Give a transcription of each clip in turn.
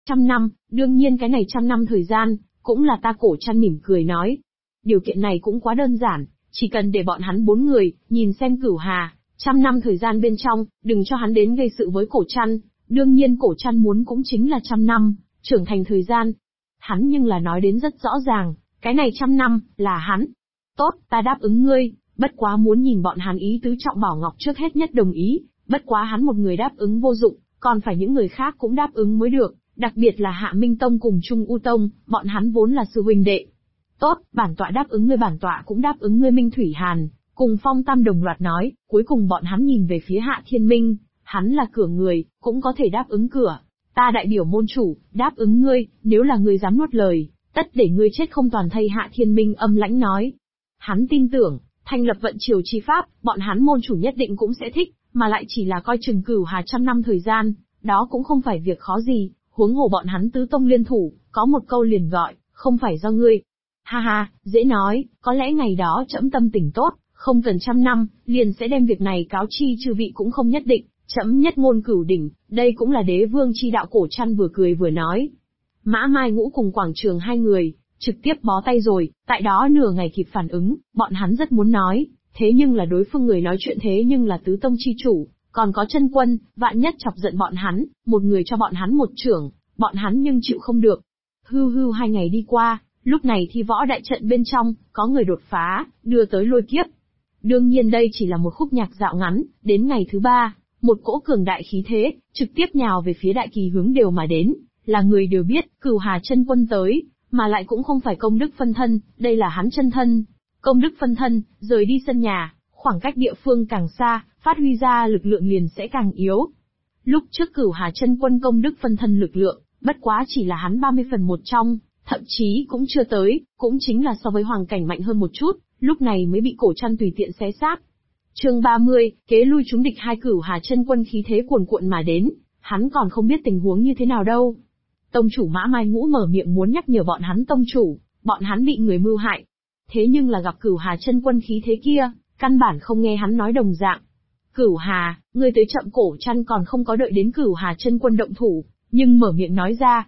100 năm, đương nhiên cái này 100 năm thời gian, cũng là ta Cổ Trăn mỉm cười nói. Điều kiện này cũng quá đơn giản, chỉ cần để bọn hắn 4 người, nhìn xem Cửu Hà, 100 năm thời gian bên trong, đừng cho hắn đến gây sự với Cổ Trăn. Đương nhiên Cổ Trăn muốn cũng chính là 100 năm, trưởng thành thời gian. Hắn nhưng là nói đến rất rõ ràng, cái này 100 năm, là hắn. Tốt, ta đáp ứng ngươi, bất quá muốn nhìn bọn hắn ý tứ. Trọng Bảo Ngọc trước hết nhất đồng ý, bất quá hắn một người đáp ứng vô dụng, còn phải những người khác cũng đáp ứng mới được, đặc biệt là Hạ Minh Tông cùng Trung U Tông, bọn hắn vốn là sư huynh đệ. Tốt, bản tọa đáp ứng ngươi, bản tọa cũng đáp ứng ngươi. Minh Thủy Hàn cùng Phong Tam đồng loạt nói, cuối cùng bọn hắn nhìn về phía Hạ Thiên Minh, hắn là cửa người, cũng có thể đáp ứng cửa. Ta đại biểu môn chủ, đáp ứng ngươi, nếu là ngươi dám nuốt lời, tất để ngươi chết không toàn thây. Hạ Thiên Minh âm lãnh nói. Hắn tin tưởng, thành lập vận triều chi pháp, bọn hắn môn chủ nhất định cũng sẽ thích, mà lại chỉ là coi chừng Cửu Hà 100 năm thời gian, đó cũng không phải việc khó gì, huống hồ bọn hắn tứ tông liên thủ, có một câu liền gọi, không phải do ngươi. Ha ha, dễ nói, có lẽ ngày đó trẫm tâm tình tốt, không cần 100 năm, liền sẽ đem việc này cáo chi chư vị cũng không nhất định, trẫm nhất ngôn cửu đỉnh, đây cũng là đế vương chi đạo. Cổ Trăn vừa cười vừa nói. Mã Mai Ngũ cùng Quảng Trường hai người, trực tiếp bó tay rồi, tại đó nửa ngày kịp phản ứng, bọn hắn rất muốn nói, thế nhưng là đối phương người nói chuyện thế nhưng là tứ tông chi chủ, còn có Chân Quân, vạn nhất chọc giận bọn hắn, một người cho bọn hắn một chưởng, bọn hắn nhưng chịu không được. Hưu 2 ngày đi qua, lúc này thi võ đại trận bên trong, có người đột phá, đưa tới lôi kiếp. Đương nhiên đây chỉ là một khúc nhạc dạo ngắn, đến ngày thứ 3, một cỗ cường đại khí thế, trực tiếp nhào về phía Đại Kỳ hướng đều mà đến, là người đều biết, Cửu Hà Chân Quân tới, mà lại cũng không phải công đức phân thân, đây là hắn chân thân. Công đức phân thân, rời đi sân nhà, khoảng cách địa phương càng xa, phát huy ra lực lượng liền sẽ càng yếu. Lúc trước Cửu Hà Chân Quân công đức phân thân lực lượng, bất quá chỉ là hắn 30 phần 1 trong, thậm chí cũng chưa tới, cũng chính là so với hoàng cảnh mạnh hơn một chút, lúc này mới bị Cổ Trăn tùy tiện xé xác. Chương 30, kế lui chúng địch. Hai Cửu Hà Chân Quân khí thế cuồn cuộn mà đến, hắn còn không biết tình huống như thế nào đâu. Tông chủ Mã Mai Ngũ mở miệng muốn nhắc nhở bọn hắn tông chủ, bọn hắn bị người mưu hại. Thế nhưng là gặp Cửu Hà Chân Quân khí thế kia, căn bản không nghe hắn nói đồng dạng. Cửu Hà, ngươi tới chậm. Cổ Trăn còn không có đợi đến Cửu Hà Chân Quân động thủ, nhưng mở miệng nói ra.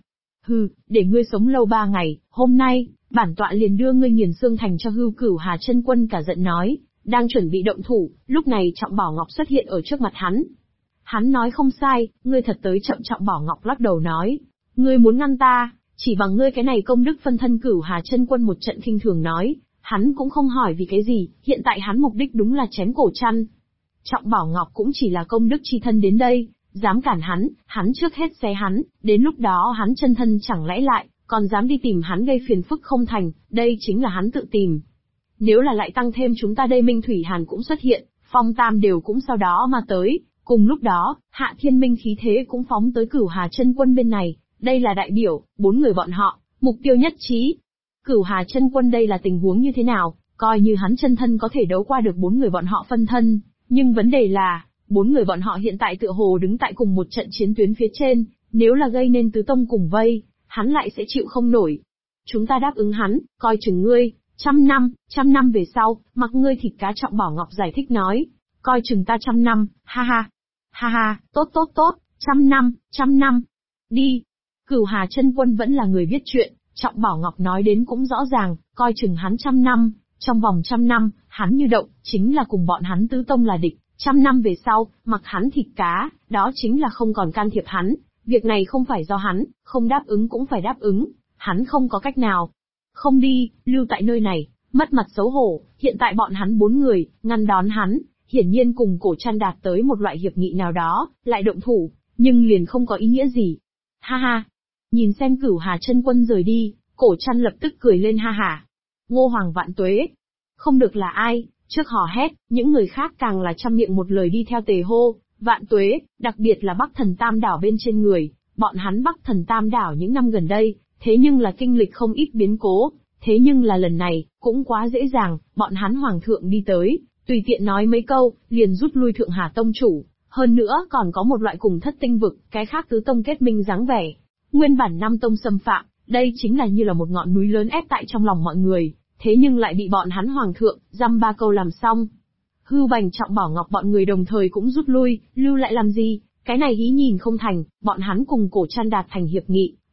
Để ngươi sống lâu 3 ngày, hôm nay, bản tọa liền đưa ngươi nghiền xương thành cho hưu. Cửu Hà Chân Quân cả giận nói, đang chuẩn bị động thủ, lúc này Trọng Bảo Ngọc xuất hiện ở trước mặt hắn. Hắn nói không sai, ngươi thật tới chậm. Trọng Bảo Ngọc lắc đầu nói, ngươi muốn ngăn ta, chỉ bằng ngươi cái này công đức phân thân. Cửu Hà Chân Quân một trận khinh thường nói, hắn cũng không hỏi vì cái gì, hiện tại hắn mục đích đúng là chém Cổ Trăn. Trọng Bảo Ngọc cũng chỉ là công đức chi thân đến đây, dám cản hắn trước hết xé hắn, đến lúc đó hắn chân thân chẳng lẽ lại, còn dám đi tìm hắn gây phiền phức không thành, đây chính là hắn tự tìm. Nếu là lại tăng thêm chúng ta đây, Minh Thủy Hàn cũng xuất hiện, Phong Tam đều cũng sau đó mà tới, cùng lúc đó, Hạ Thiên Minh khí thế cũng phóng tới Cửu Hà Chân Quân bên này, đây là đại biểu, 4 người bọn họ, mục tiêu nhất trí. Cửu Hà Chân Quân đây là tình huống như thế nào, coi như hắn chân thân có thể đấu qua được 4 người bọn họ phân thân, nhưng vấn đề là, 4 người bọn họ hiện tại tựa hồ đứng tại cùng một trận chiến tuyến phía trên, nếu là gây nên tứ tông cùng vây, hắn lại sẽ chịu không nổi. Chúng ta đáp ứng hắn, coi chừng ngươi, 100 năm về sau, mặc ngươi thịt cá. Trọng Bảo Ngọc giải thích nói, coi chừng ta 100 năm, ha ha, tốt, 100 năm, đi. Cửu Hà Chân Quân vẫn là người biết chuyện, Trọng Bảo Ngọc nói đến cũng rõ ràng, coi chừng hắn 100 năm, trong vòng 100 năm, hắn như động, chính là cùng bọn hắn tứ tông là địch, 100 năm về sau, mặc hắn thịt cá, đó chính là không còn can thiệp hắn, việc này không phải do hắn, không đáp ứng cũng phải đáp ứng, hắn không có cách nào. Không đi, lưu tại nơi này, mất mặt xấu hổ, hiện tại bọn hắn 4 người, ngăn đón hắn, hiển nhiên cùng Cổ Trăn đạt tới một loại hiệp nghị nào đó, lại động thủ, nhưng liền không có ý nghĩa gì. Ha ha, nhìn xem Cửu Hà Chân Quân rời đi, Cổ Trăn lập tức cười lên ha hả. Ngô Hoàng vạn tuế. Không được là ai, trước hò hét, những người khác càng là trăm miệng một lời đi theo tề hô, vạn tuế, đặc biệt là Bắc Thần Tam Đảo bên trên người, bọn hắn Bắc Thần Tam Đảo những năm gần đây, thế nhưng là kinh lịch không ít biến cố, thế nhưng là lần này, cũng quá dễ dàng, bọn hắn Hoàng thượng đi tới, tùy tiện nói mấy câu, liền rút lui Thượng Hà Tông chủ, hơn nữa còn có một loại cùng Thất Tinh Vực, cái khác tứ tông kết minh dáng vẻ. Nguyên bản 5 tông xâm phạm, đây chính là như là một ngọn núi lớn ép tại trong lòng mọi người, thế nhưng lại bị bọn hắn Hoàng thượng, dăm 3 câu làm xong. Hưu Bành Trọng Bảo Ngọc bọn người đồng thời cũng rút lui, lưu lại làm gì, cái này hí nhìn không thành, bọn hắn cùng Cổ Trăn đạt thành hiệp nghị,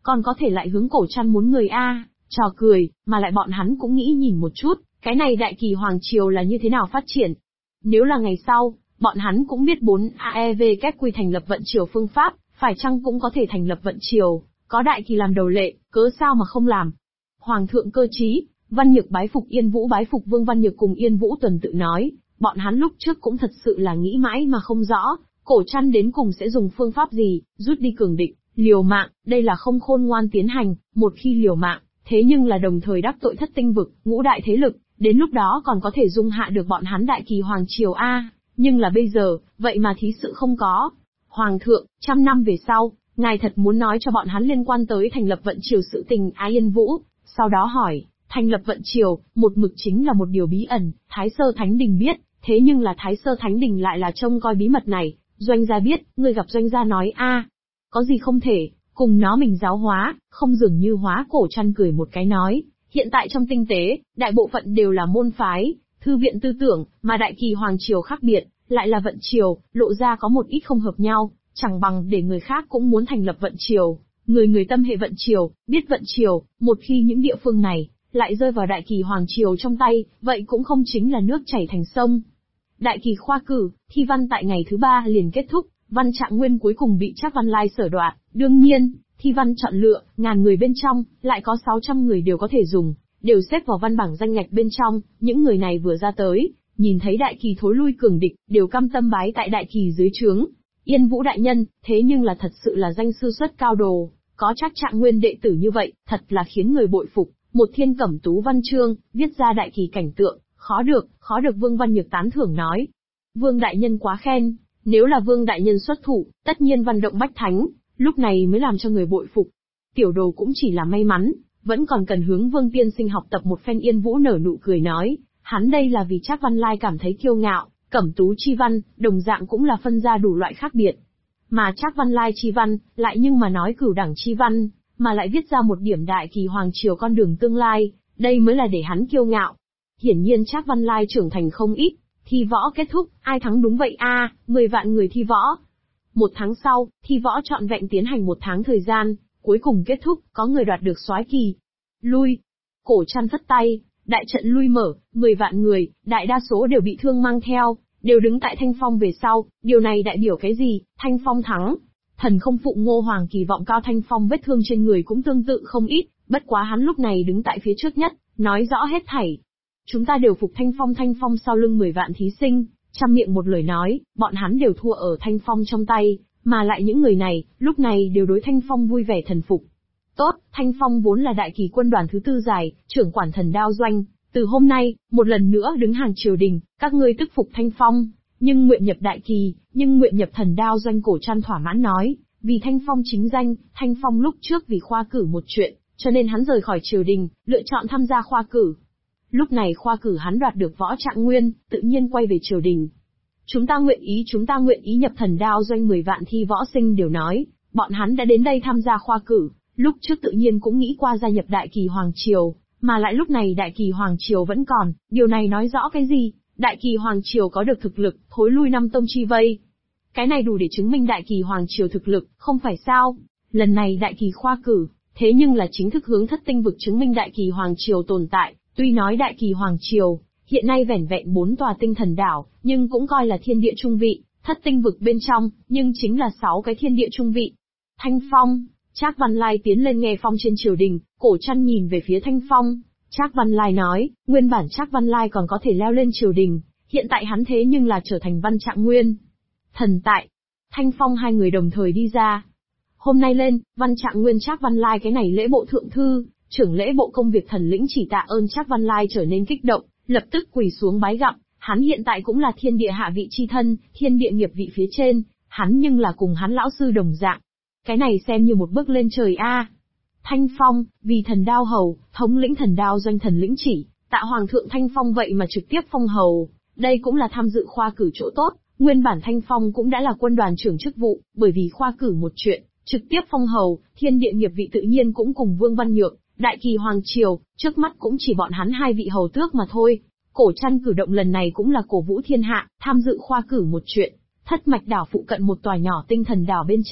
còn có thể lại hướng Cổ Trăn muốn người a, trò cười, mà lại bọn hắn cũng nghĩ nhìn một chút, cái này Đại Kỳ Hoàng Triều là như thế nào phát triển. Nếu là ngày sau, bọn hắn cũng biết 4AEV kết quy thành lập vận triều phương pháp, phải chăng cũng có thể thành lập vận triều, có Đại Kỳ làm đầu lệ, cớ sao mà không làm. Hoàng thượng cơ trí, Văn Nhược bái phục Yên Vũ bái phục Vương Văn Nhược cùng Yên Vũ tuần tự nói, bọn hắn lúc trước cũng thật sự là nghĩ mãi mà không rõ, Cổ Trăn đến cùng sẽ dùng phương pháp gì, rút đi cường địch, liều mạng, đây là không khôn ngoan tiến hành, một khi liều mạng, thế nhưng là đồng thời đắc tội thất tinh vực, ngũ đại thế lực, đến lúc đó còn có thể dung hạ được bọn hắn Đại Kỳ Hoàng Triều a, nhưng là bây giờ, vậy mà thí sự không có. Hoàng thượng, 100 năm về sau, ngài thật muốn nói cho bọn hắn liên quan tới thành lập vận triều sự tình Yên Vũ, sau đó hỏi, thành lập vận triều, một mực chính là một điều bí ẩn, Thái Sơ Thánh Đình biết, thế nhưng là Thái Sơ Thánh Đình lại là trông coi bí mật này, Doanh gia biết, người gặp Doanh gia nói có gì không thể, cùng nó mình giáo hóa, không dường như hóa. Cổ Trăn cười một cái nói, hiện tại trong tinh tế, đại bộ phận đều là môn phái, thư viện tư tưởng, mà Đại Kỳ Hoàng Triều khác biệt, lại là vận triều, lộ ra có một ít không hợp nhau, chẳng bằng để người khác cũng muốn thành lập vận triều, người tâm hệ vận triều, biết vận triều, một khi những địa phương này lại rơi vào Đại Kỳ Hoàng Triều trong tay, vậy cũng không chính là nước chảy thành sông. Đại Kỳ khoa cử, thi văn tại ngày thứ 3 liền kết thúc, Văn Trạng Nguyên cuối cùng bị Trác Văn Lai sở đoạt, đương nhiên, thi văn chọn lựa, 1000 người bên trong, lại có 600 người đều có thể dùng, đều xếp vào văn bảng danh ngạch bên trong, những người này vừa ra tới, nhìn thấy Đại Kỳ thối lui cường địch, đều cam tâm bái tại Đại Kỳ dưới trướng. Yên Vũ đại nhân, thế nhưng là thật sự là danh sư xuất cao đồ, có Trác Trạng Nguyên đệ tử như vậy, thật là khiến người bội phục, một thiên cẩm tú văn chương, viết ra Đại Kỳ cảnh tượng, khó được Vương Văn Nhược tán thưởng nói. Vương đại nhân quá khen, nếu là Vương đại nhân xuất thủ, tất nhiên văn động bách thánh, lúc này mới làm cho người bội phục. Tiểu đồ cũng chỉ là may mắn, vẫn còn cần hướng Vương tiên sinh học tập một phen. Yên Vũ nở nụ cười nói, hắn đây là vì Trác Văn Lai cảm thấy kiêu ngạo, cẩm tú chi văn, đồng dạng cũng là phân ra đủ loại khác biệt. Mà Trác Văn Lai chi văn, lại nhưng mà nói cửu đẳng chi văn, mà lại viết ra một điểm Đại Kỳ Hoàng Triều con đường tương lai, đây mới là để hắn kiêu ngạo. Hiển nhiên Trác Văn Lai trưởng thành không ít, thi võ kết thúc, ai thắng đúng vậy 10 vạn người thi võ. 1 tháng sau, thi võ trọn vẹn tiến hành 1 tháng thời gian, cuối cùng kết thúc, có người đoạt được soái kỳ. Lui. Cổ Trăn phất tay, đại trận lui mở, 10 vạn người, đại đa số đều bị thương mang theo, đều đứng tại Thanh Phong về sau, điều này đại biểu cái gì? Thanh Phong thắng. Thần không phụ Ngô Hoàng kỳ vọng cao. Thanh Phong vết thương trên người cũng tương tự không ít, bất quá hắn lúc này đứng tại phía trước nhất, nói rõ hết thảy. Chúng ta đều phục Thanh Phong. Thanh Phong sau lưng 10 vạn thí sinh, trăm miệng một lời nói, bọn hắn đều thua ở Thanh Phong trong tay, mà lại những người này, lúc này đều đối Thanh Phong vui vẻ thần phục. Tốt, Thanh Phong vốn là Đại Kỳ quân đoàn thứ 4 giải, trưởng quản Thần Đao Doanh, từ hôm nay, một lần nữa đứng hàng triều đình, các ngươi tức phục Thanh Phong, nhưng nguyện nhập Đại Kỳ, nhưng nguyện nhập Thần Đao Doanh. Cổ Trăn thỏa mãn nói, vì Thanh Phong chính danh, Thanh Phong lúc trước vì khoa cử một chuyện, cho nên hắn rời khỏi triều đình, lựa chọn tham gia khoa cử. Lúc này khoa cử hắn đoạt được Võ Trạng Nguyên, tự nhiên quay về triều đình. Chúng ta nguyện ý nhập Thần Đao Doanh. 10 vạn thi võ sinh đều nói, bọn hắn đã đến đây tham gia khoa cử, lúc trước tự nhiên cũng nghĩ qua gia nhập Đại Kỳ Hoàng Triều, mà lại lúc này Đại Kỳ Hoàng Triều vẫn còn, điều này nói rõ cái gì? Đại Kỳ Hoàng Triều có được thực lực, thối lui 5 tông chi vây. Cái này đủ để chứng minh Đại Kỳ Hoàng Triều thực lực, không phải sao? Lần này Đại Kỳ khoa cử, thế nhưng là chính thức hướng thất tinh vực chứng minh Đại Kỳ Hoàng Triều tồn tại. Tuy nói Đại Kỳ Hoàng Triều, hiện nay vẻn vẹn 4 tòa tinh thần đảo, nhưng cũng coi là thiên địa trung vị, thất tinh vực bên trong, nhưng chính là 6 cái thiên địa trung vị. Thanh Phong, Trác Văn Lai tiến lên nghe phong trên triều đình, Cổ Trăn nhìn về phía Thanh Phong. Trác Văn Lai nói, nguyên bản Trác Văn Lai còn có thể leo lên triều đình, hiện tại hắn thế nhưng là trở thành Văn Trạng Nguyên. Thần tại, Thanh Phong hai người đồng thời đi ra. Hôm nay lên, Văn Trạng Nguyên Trác Văn Lai cái này lễ bộ thượng thư, trưởng lễ bộ công việc thần lĩnh chỉ tạ ơn. Trác Văn Lai trở nên kích động, lập tức quỳ xuống bái gặm, hắn hiện tại cũng là thiên địa hạ vị chi thân, thiên địa nghiệp vị phía trên, hắn nhưng là cùng hắn lão sư đồng dạng. Cái này xem như một bước lên trời a. Thanh Phong, vì Thần Đao hầu, thống lĩnh Thần Đao Doanh thần lĩnh chỉ, tạ Hoàng thượng Thanh Phong vậy mà trực tiếp phong hầu, đây cũng là tham dự khoa cử chỗ tốt. Nguyên bản Thanh Phong cũng đã là quân đoàn trưởng chức vụ, bởi vì khoa cử một chuyện, trực tiếp phong hầu, thiên địa nghiệp vị tự nhiên cũng cùng Vương Văn Nhược, Đại Kỳ Hoàng Triều, trước mắt cũng chỉ bọn hắn 2 vị hầu tước mà thôi. Cổ Trăn cử động lần này cũng là cổ vũ thiên hạ, tham dự khoa cử một chuyện. Thất mạch đảo phụ cận một tòa nhỏ tinh thần đảo bên trên,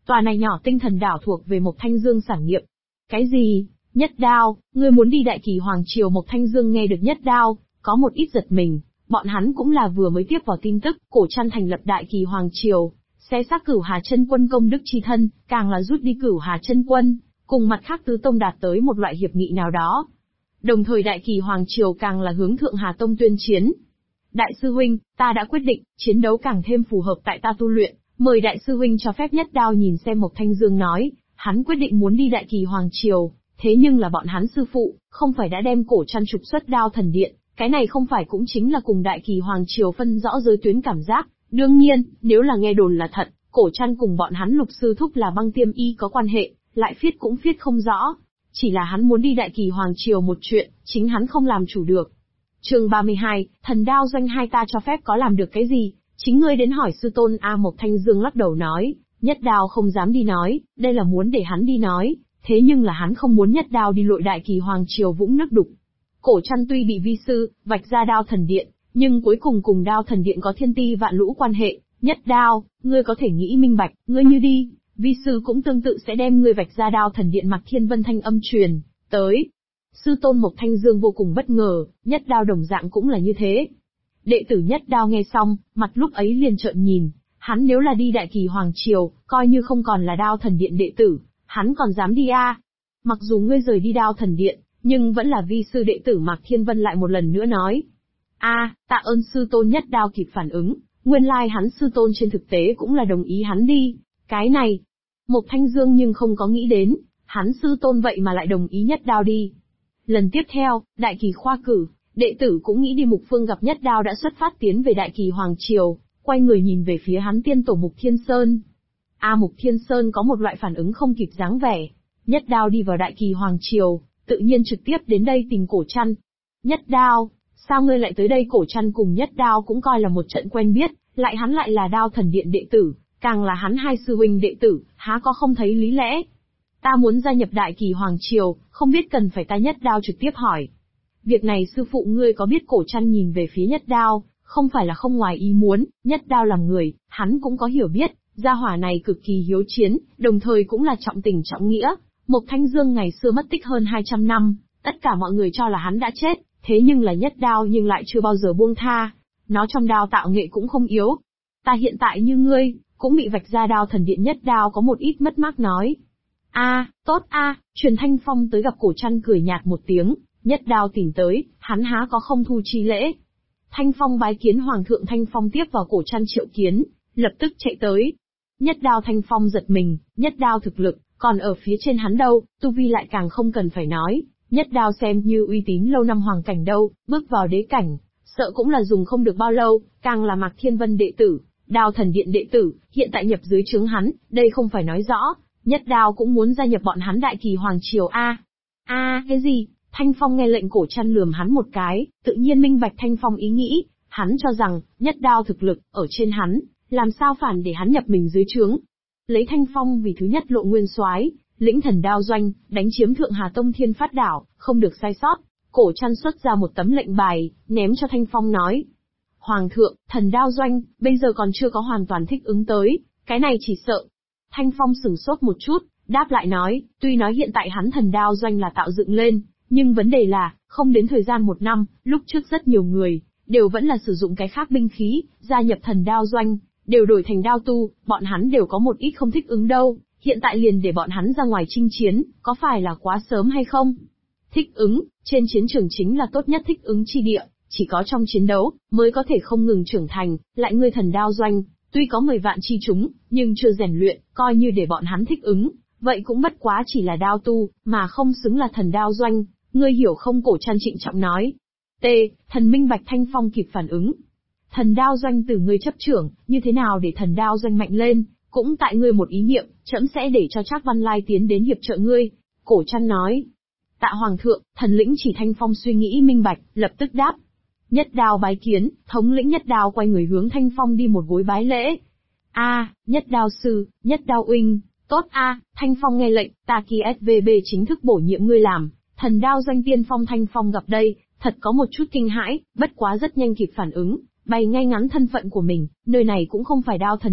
Tòa này nhỏ tinh thần đảo thuộc về Mộc Thanh Dương sản nghiệp. Cái gì? Nhất Đao, ngươi muốn đi Đại Kỳ Hoàng Triều? Mộc Thanh Dương nghe được Nhất Đao, có một ít giật mình, bọn hắn cũng là vừa mới tiếp vào tin tức, Cổ Trăn thành lập Đại Kỳ Hoàng Triều, xé xác Cửu Hà Chân Quân công đức chi thân, càng là rút đi Cửu Hà Chân Quân, cùng mặt khác tứ tông đạt tới một loại hiệp nghị nào đó. Đồng thời Đại Kỳ Hoàng Triều càng là hướng Thượng Hà Tông tuyên chiến. Đại sư huynh, ta đã quyết định, chiến đấu càng thêm phù hợp tại ta tu luyện, mời đại sư huynh cho phép Nhất Đao. Nhìn xem Mộc Thanh Dương nói, hắn quyết định muốn đi Đại Kỳ Hoàng Triều, thế nhưng là bọn hắn sư phụ, không phải đã đem Cổ Trăn trục xuất Đao Thần Điện, cái này không phải cũng chính là cùng Đại Kỳ Hoàng Triều phân rõ giới tuyến cảm giác. Đương nhiên, nếu là nghe đồn là thật, Cổ Trăn cùng bọn hắn Lục sư thúc là băng tiêm y có quan hệ, lại phiết cũng phiết không rõ. Chỉ là hắn muốn đi Đại Kỳ Hoàng Triều một chuyện, chính hắn không làm chủ được. Chương 32, Thần Đao Doanh hai ta cho phép có làm được cái gì? Chính ngươi đến hỏi sư tôn a. Mộc Thanh Dương lắc đầu nói, Nhất Đao không dám đi nói, đây là muốn để hắn đi nói, thế nhưng là hắn không muốn Nhất Đao đi lội Đại Kỳ Hoàng Triều vũng nước đục. Cổ Trăn tuy bị vi sư vạch ra Đao Thần Điện, nhưng cuối cùng cùng Đao Thần Điện có thiên ti vạn lũ quan hệ. Nhất Đao, ngươi có thể nghĩ minh bạch, ngươi như đi, vi sư cũng tương tự sẽ đem ngươi vạch ra Đao Thần Điện. Mạc Thiên Vân thanh âm truyền tới. Sư tôn Mộc Thanh Dương vô cùng bất ngờ, Nhất Đao đồng dạng cũng là như thế. Đệ tử Nhất Đao nghe xong, mặt lúc ấy liền trợn nhìn, hắn nếu là đi Đại Kỳ Hoàng Triều, coi như không còn là Đao Thần Điện đệ tử, hắn còn dám đi a? Mặc dù ngươi rời đi Đao Thần Điện, nhưng vẫn là vi sư đệ tử. Mạc Thiên Vân lại một lần nữa nói. Tạ ơn sư tôn. Nhất Đao kịp phản ứng, nguyên lai hắn sư tôn trên thực tế cũng là đồng ý hắn đi. Cái này, Mộc Thanh Dương nhưng không có nghĩ đến, hắn sư tôn vậy mà lại đồng ý Nhất Đao đi. Lần tiếp theo, Đại Kỳ khoa cử, đệ tử cũng nghĩ đi Mục Phương gặp Nhất Đao đã xuất phát tiến về Đại Kỳ Hoàng Triều, quay người nhìn về phía hắn tiên tổ Mục Thiên Sơn. Mục Thiên Sơn có một loại phản ứng không kịp dáng vẻ. Nhất Đao đi vào Đại Kỳ Hoàng Triều, tự nhiên trực tiếp đến đây tìm Cổ Trăn. Nhất Đao, sao ngươi lại tới đây? Cổ Trăn cùng Nhất Đao cũng coi là một trận quen biết, hắn lại là Đao Thần Điện đệ tử, càng là hắn hai sư huynh đệ tử, há có không thấy lý lẽ. Ta muốn gia nhập Đại Kỳ Hoàng Triều, không biết cần phải ta? Nhất Đao trực tiếp hỏi. Việc này sư phụ ngươi có biết? Cổ Trăn nhìn về phía Nhất Đao, không phải là không ngoài ý muốn. Nhất Đao làm người, hắn cũng có hiểu biết, gia hỏa này cực kỳ hiếu chiến, đồng thời cũng là trọng tình trọng nghĩa. Mộc Thanh Dương ngày xưa mất tích hơn 200 năm, tất cả mọi người cho là hắn đã chết, thế nhưng là Nhất Đao nhưng lại chưa bao giờ buông tha. Nó trong đao tạo nghệ cũng không yếu. Ta hiện tại như ngươi, cũng bị vạch ra Đao Thần Điện. Nhất Đao có một ít mất mát nói. Tốt Truyền Thanh Phong tới gặp. Cổ Trăn cười nhạt một tiếng, Nhất Đao tìm tới, hắn há có không thu chi lễ. Thanh Phong bái kiến Hoàng thượng. Thanh Phong tiếp vào Cổ Trăn triệu kiến, lập tức chạy tới. Nhất Đao. Thanh Phong giật mình, Nhất Đao thực lực, còn ở phía trên hắn đâu, tu vi lại càng không cần phải nói. Nhất Đao xem như uy tín lâu năm hoàng cảnh đâu, bước vào đế cảnh, sợ cũng là dùng không được bao lâu, càng là Mạc Thiên Vân đệ tử, Đao Thần Điện đệ tử, hiện tại nhập dưới trướng hắn, đây không phải nói rõ, Nhất Đao cũng muốn gia nhập bọn hắn Đại Kỳ Hoàng Triều cái gì? Thanh Phong nghe lệnh. Cổ Trăn lườm hắn một cái, tự nhiên minh bạch Thanh Phong ý nghĩ, hắn cho rằng, Nhất Đao thực lực, ở trên hắn, làm sao phản để hắn nhập mình dưới trướng. Lấy Thanh Phong vì thứ nhất lộ nguyên soái, lĩnh Thần Đao Doanh, đánh chiếm Thượng Hà Tông Thiên Phát Đảo, không được sai sót. Cổ Trăn xuất ra một tấm lệnh bài, ném cho Thanh Phong nói. Hoàng thượng, Thần Đao Doanh, bây giờ còn chưa có hoàn toàn thích ứng tới, cái này chỉ sợ. Thanh Phong sửng sốt một chút, đáp lại nói, tuy nói hiện tại hắn Thần Đao Doanh là tạo dựng lên, nhưng vấn đề là, không đến thời gian 1 năm, lúc trước rất nhiều người, đều vẫn là sử dụng cái khác binh khí, gia nhập Thần Đao Doanh, đều đổi thành đao tu, bọn hắn đều có một ít không thích ứng đâu, hiện tại liền để bọn hắn ra ngoài chinh chiến, có phải là quá sớm hay không? Thích ứng, trên chiến trường chính là tốt nhất thích ứng chi địa, chỉ có trong chiến đấu, mới có thể không ngừng trưởng thành, lại ngươi Thần Đao Doanh, tuy có 10 vạn chi chúng, nhưng chưa rèn luyện, coi như để bọn hắn thích ứng, vậy cũng bất quá chỉ là đao tu, mà không xứng là Thần Đao Doanh, ngươi hiểu không? Cổ Trăn trịnh trọng nói. Thần minh bạch. Thanh Phong kịp phản ứng. Thần Đao Doanh từ ngươi chấp trưởng, như thế nào để Thần Đao Doanh mạnh lên, cũng tại ngươi một ý niệm, trẫm sẽ để cho Trác Văn Lai tiến đến hiệp trợ ngươi. Cổ Trăn nói. Tạ Hoàng thượng. Thần lĩnh chỉ. Thanh Phong suy nghĩ minh bạch, lập tức đáp. Nhất Đao bái kiến. Thống lĩnh Nhất Đao quay người hướng Thanh Phong đi một gối bái lễ. Nhất Đao sư, Nhất Đao huynh, tốt Thanh Phong nghe lệnh, ta kỳ SVB chính thức bổ nhiệm ngươi làm Thần Đao Doanh tiên phong. Thanh Phong gặp đây, thật có một chút kinh hãi, bất quá rất nhanh kịp phản ứng, bày ngay ngắn thân phận của mình, nơi này cũng không phải Đao Thần Điện,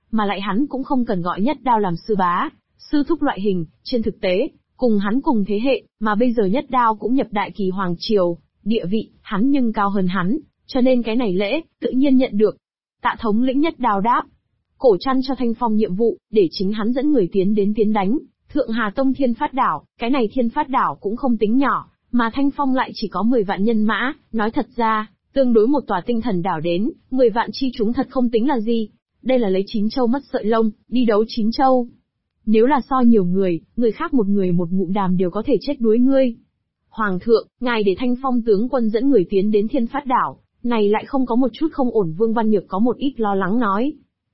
mà lại hắn cũng không cần gọi Nhất Đao làm sư bá, sư thúc loại hình, trên thực tế, cùng hắn cùng thế hệ, mà bây giờ Nhất Đao cũng nhập Đại Kỳ Hoàng Triều, địa vị, hắn nhưng cao hơn hắn, cho nên cái này lễ, tự nhiên nhận được. Tạ thống lĩnh Nhất Đao đáp. Cổ Trăn cho Thanh Phong nhiệm vụ, để chính hắn dẫn người tiến đến tiến đánh, Thượng Hà Tông Thiên Phát Đảo, cái này Thiên Phát Đảo cũng không tính nhỏ, mà Thanh Phong lại chỉ có 10 vạn nhân mã, nói thật ra, tương đối một tòa tinh thần đảo đến, 10 vạn chi chúng thật không tính là gì. Đây là lấy 9 châu mất sợi lông, đi đấu 9 châu. Nếu là so nhiều người khác một người một ngụm đàm đều có thể chết đuối ngươi. Hoàng thượng, ngài để Thanh Phong tướng quân dẫn người tiến đến Thiên Phát Đảo, này lại không có một chút không ổn. Vương Văn Nhược có một ít lo lắng nói.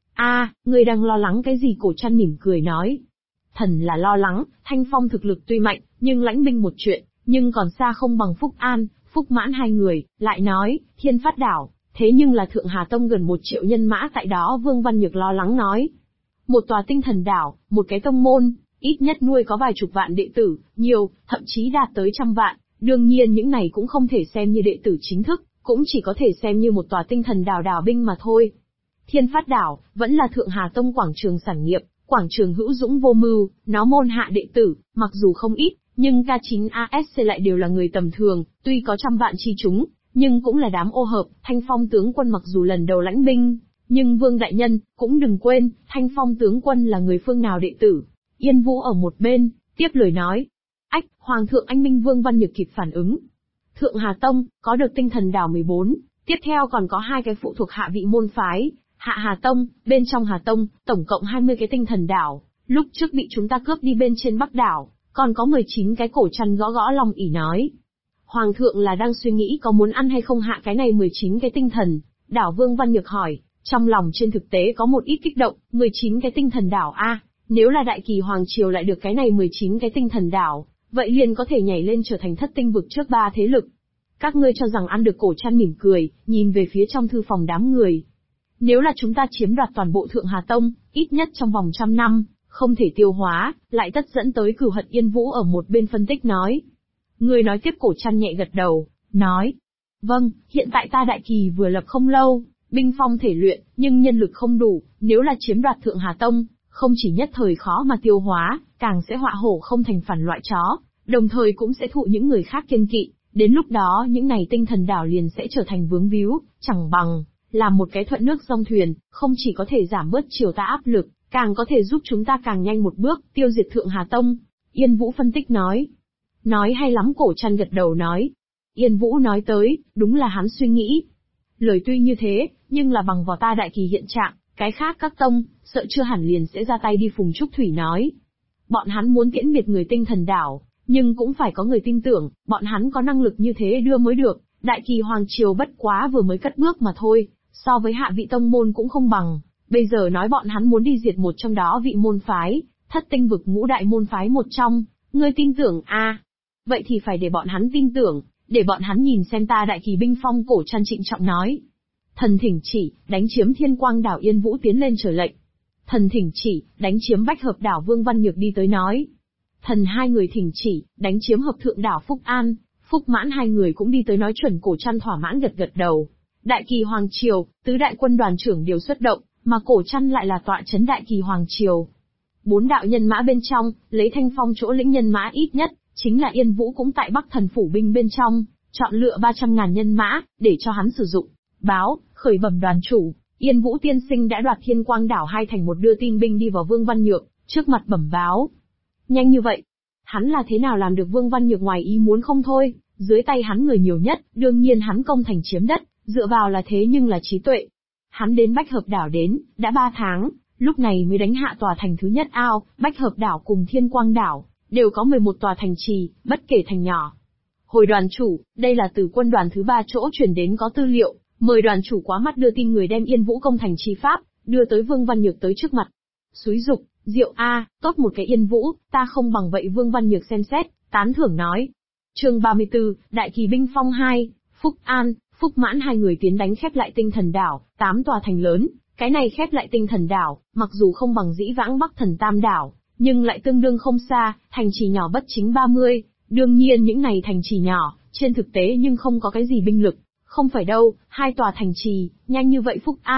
Người đang lo lắng cái gì? Cổ Trăn mỉm cười nói. Thần là lo lắng, Thanh Phong thực lực tuy mạnh, nhưng lãnh binh một chuyện, nhưng còn xa không bằng Phúc An, Phúc Mãn hai người. Lại nói, Thiên Phát Đảo, thế nhưng là Thượng Hà Tông gần 1 triệu nhân mã tại đó. Vương Văn Nhược lo lắng nói. Một tòa tinh thần đảo, một cái tông môn, ít nhất nuôi có vài chục vạn đệ tử, nhiều, thậm chí đạt tới 100 vạn. Đương nhiên những này cũng không thể xem như đệ tử chính thức, cũng chỉ có thể xem như một tòa tinh thần đảo đảo binh mà thôi. Thiên Phát Đảo, vẫn là Thượng Hà Tông quảng trường sản nghiệp, quảng trường hữu dũng vô mưu, nó môn hạ đệ tử, mặc dù không ít, nhưng K9ASC lại đều là người tầm thường, tuy có 100 vạn chi chúng, nhưng cũng là đám ô hợp. Thanh Phong tướng quân mặc dù lần đầu lãnh binh, nhưng Vương đại nhân, cũng đừng quên, Thanh Phong tướng quân là người phương nào đệ tử. Yên Vũ ở một bên, tiếp lời nói. Hoàng thượng anh minh. Vương Văn Nhược kịp phản ứng. Thượng Hà Tông, có được tinh thần đảo 14, tiếp theo còn có 2 cái phụ thuộc hạ vị môn phái, Hạ Hà Tông, bên trong Hà Tông, tổng cộng 20 cái tinh thần đảo, lúc trước bị chúng ta cướp đi bên trên Bắc đảo, còn có 19 cái. Cổ Trăn gõ gõ lòng ỉ nói. Hoàng thượng là đang suy nghĩ có muốn ăn hay không hạ cái này 19 cái tinh thần đảo? Vương Văn Nhược hỏi, trong lòng trên thực tế có một ít kích động. 19 cái tinh thần đảo nếu là Đại Kỳ Hoàng Triều lại được cái này 19 cái tinh thần đảo, vậy liền có thể nhảy lên trở thành thất tinh vực trước 3 thế lực. Các ngươi cho rằng ăn được? Cổ Trăn mỉm cười, nhìn về phía trong thư phòng đám người. Nếu là chúng ta chiếm đoạt toàn bộ Thượng Hà Tông, ít nhất trong vòng 100 năm, không thể tiêu hóa, lại tất dẫn tới cửu hận. Yên Vũ ở một bên phân tích nói. Người nói tiếp. Cổ Trăn nhẹ gật đầu, nói. Vâng, hiện tại ta Đại Kỳ vừa lập không lâu, binh phong thể luyện, nhưng nhân lực không đủ, nếu là chiếm đoạt Thượng Hà Tông, không chỉ nhất thời khó mà tiêu hóa, càng sẽ họa hổ không thành phản loại chó, đồng thời cũng sẽ thụ những người khác kiêng kỵ, đến lúc đó những này tinh thần đảo liền sẽ trở thành vướng víu, chẳng bằng làm một cái thuận nước song thuyền, không chỉ có thể giảm bớt triều ta áp lực, càng có thể giúp chúng ta càng nhanh một bước tiêu diệt Thượng Hà Tông. Yên Vũ phân tích nói. Nói hay lắm. Cổ Trăn gật đầu nói. Yên Vũ nói tới, đúng là hắn suy nghĩ. Lời tuy như thế, nhưng là bằng vào ta Đại Kỳ hiện trạng, cái khác các tông, sợ chưa hẳn liền sẽ ra tay đi. Phùng Trúc Thủy nói. Bọn hắn muốn tiễn biệt người tinh thần đảo, nhưng cũng phải có người tin tưởng, bọn hắn có năng lực như thế đưa mới được. Đại Kỳ Hoàng Triều bất quá vừa mới cất bước mà thôi, so với hạ vị tông môn cũng không bằng. Bây giờ nói bọn hắn muốn đi diệt một trong đó vị môn phái, thất tinh vực ngũ đại môn phái một trong, ngươi tin tưởng Vậy thì phải để bọn hắn tin tưởng, để bọn hắn nhìn xem ta Đại Kỳ binh phong. Cổ Trăn trịnh trọng nói. Thần thỉnh chỉ, đánh chiếm Thiên Quang đảo. Yên Vũ tiến lên trở lệnh. Thần thỉnh chỉ, đánh chiếm Bách Hợp đảo. Vương Văn Nhược đi tới nói. Thần hai người thỉnh chỉ, đánh chiếm Hợp Thượng đảo. Phúc An, Phúc Mãn hai người cũng đi tới nói chuẩn. Cổ Trăn thỏa mãn gật gật đầu. Đại Kỳ Hoàng Triều, tứ đại quân đoàn trưởng đều xuất động, mà Cổ Trăn lại là tọa chấn Đại Kỳ Hoàng Triều. 4 đạo nhân mã bên trong, lấy Thanh Phong chỗ lĩnh nhân mã ít nhất, chính là Yên Vũ cũng tại Bắc Thần Phủ binh bên trong, chọn lựa 300.000 nhân mã, để cho hắn sử dụng. Báo, khởi bẩm đoàn chủ, Yên Vũ tiên sinh đã đoạt Thiên Quang đảo 2 thành. Một đưa tin binh đi vào Vương Văn Nhược, trước mặt bẩm báo. Nhanh như vậy, hắn là thế nào làm được? Vương Văn Nhược ngoài ý muốn không thôi, dưới tay hắn người nhiều nhất, đương nhiên hắn công thành chiếm đất, dựa vào là thế nhưng là trí tuệ. Hắn đến Bách Hợp đảo đến, đã 3 tháng, lúc này mới đánh hạ tòa thành thứ nhất. Bách Hợp đảo cùng Thiên Quang đảo, đều có 11 tòa thành trì, bất kể thành nhỏ. Hồi đoàn chủ, đây là từ quân đoàn thứ 3 chỗ chuyển đến có tư liệu, mời đoàn chủ quá mắt đưa tin người đem Yên Vũ công thành chi pháp, đưa tới. Vương Văn Nhược tới trước mặt. Xúi dục, diệu tốt một cái Yên Vũ, ta không bằng vậy. Vương Văn Nhược xem xét, tán thưởng nói. Chương 34, Đại Kỳ binh phong 2, Phúc An, Phúc Mãn hai người tiến đánh khép lại tinh thần đảo, 8 tòa thành lớn. Cái này khép lại tinh thần đảo, mặc dù không bằng dĩ vãng Bắc Thần Tam đảo, nhưng lại tương đương không xa, thành trì nhỏ bất chính 30. Đương nhiên những này thành trì nhỏ, trên thực tế nhưng không có cái gì binh lực. Không phải đâu, 2 tòa thành trì, nhanh như vậy Phúc An,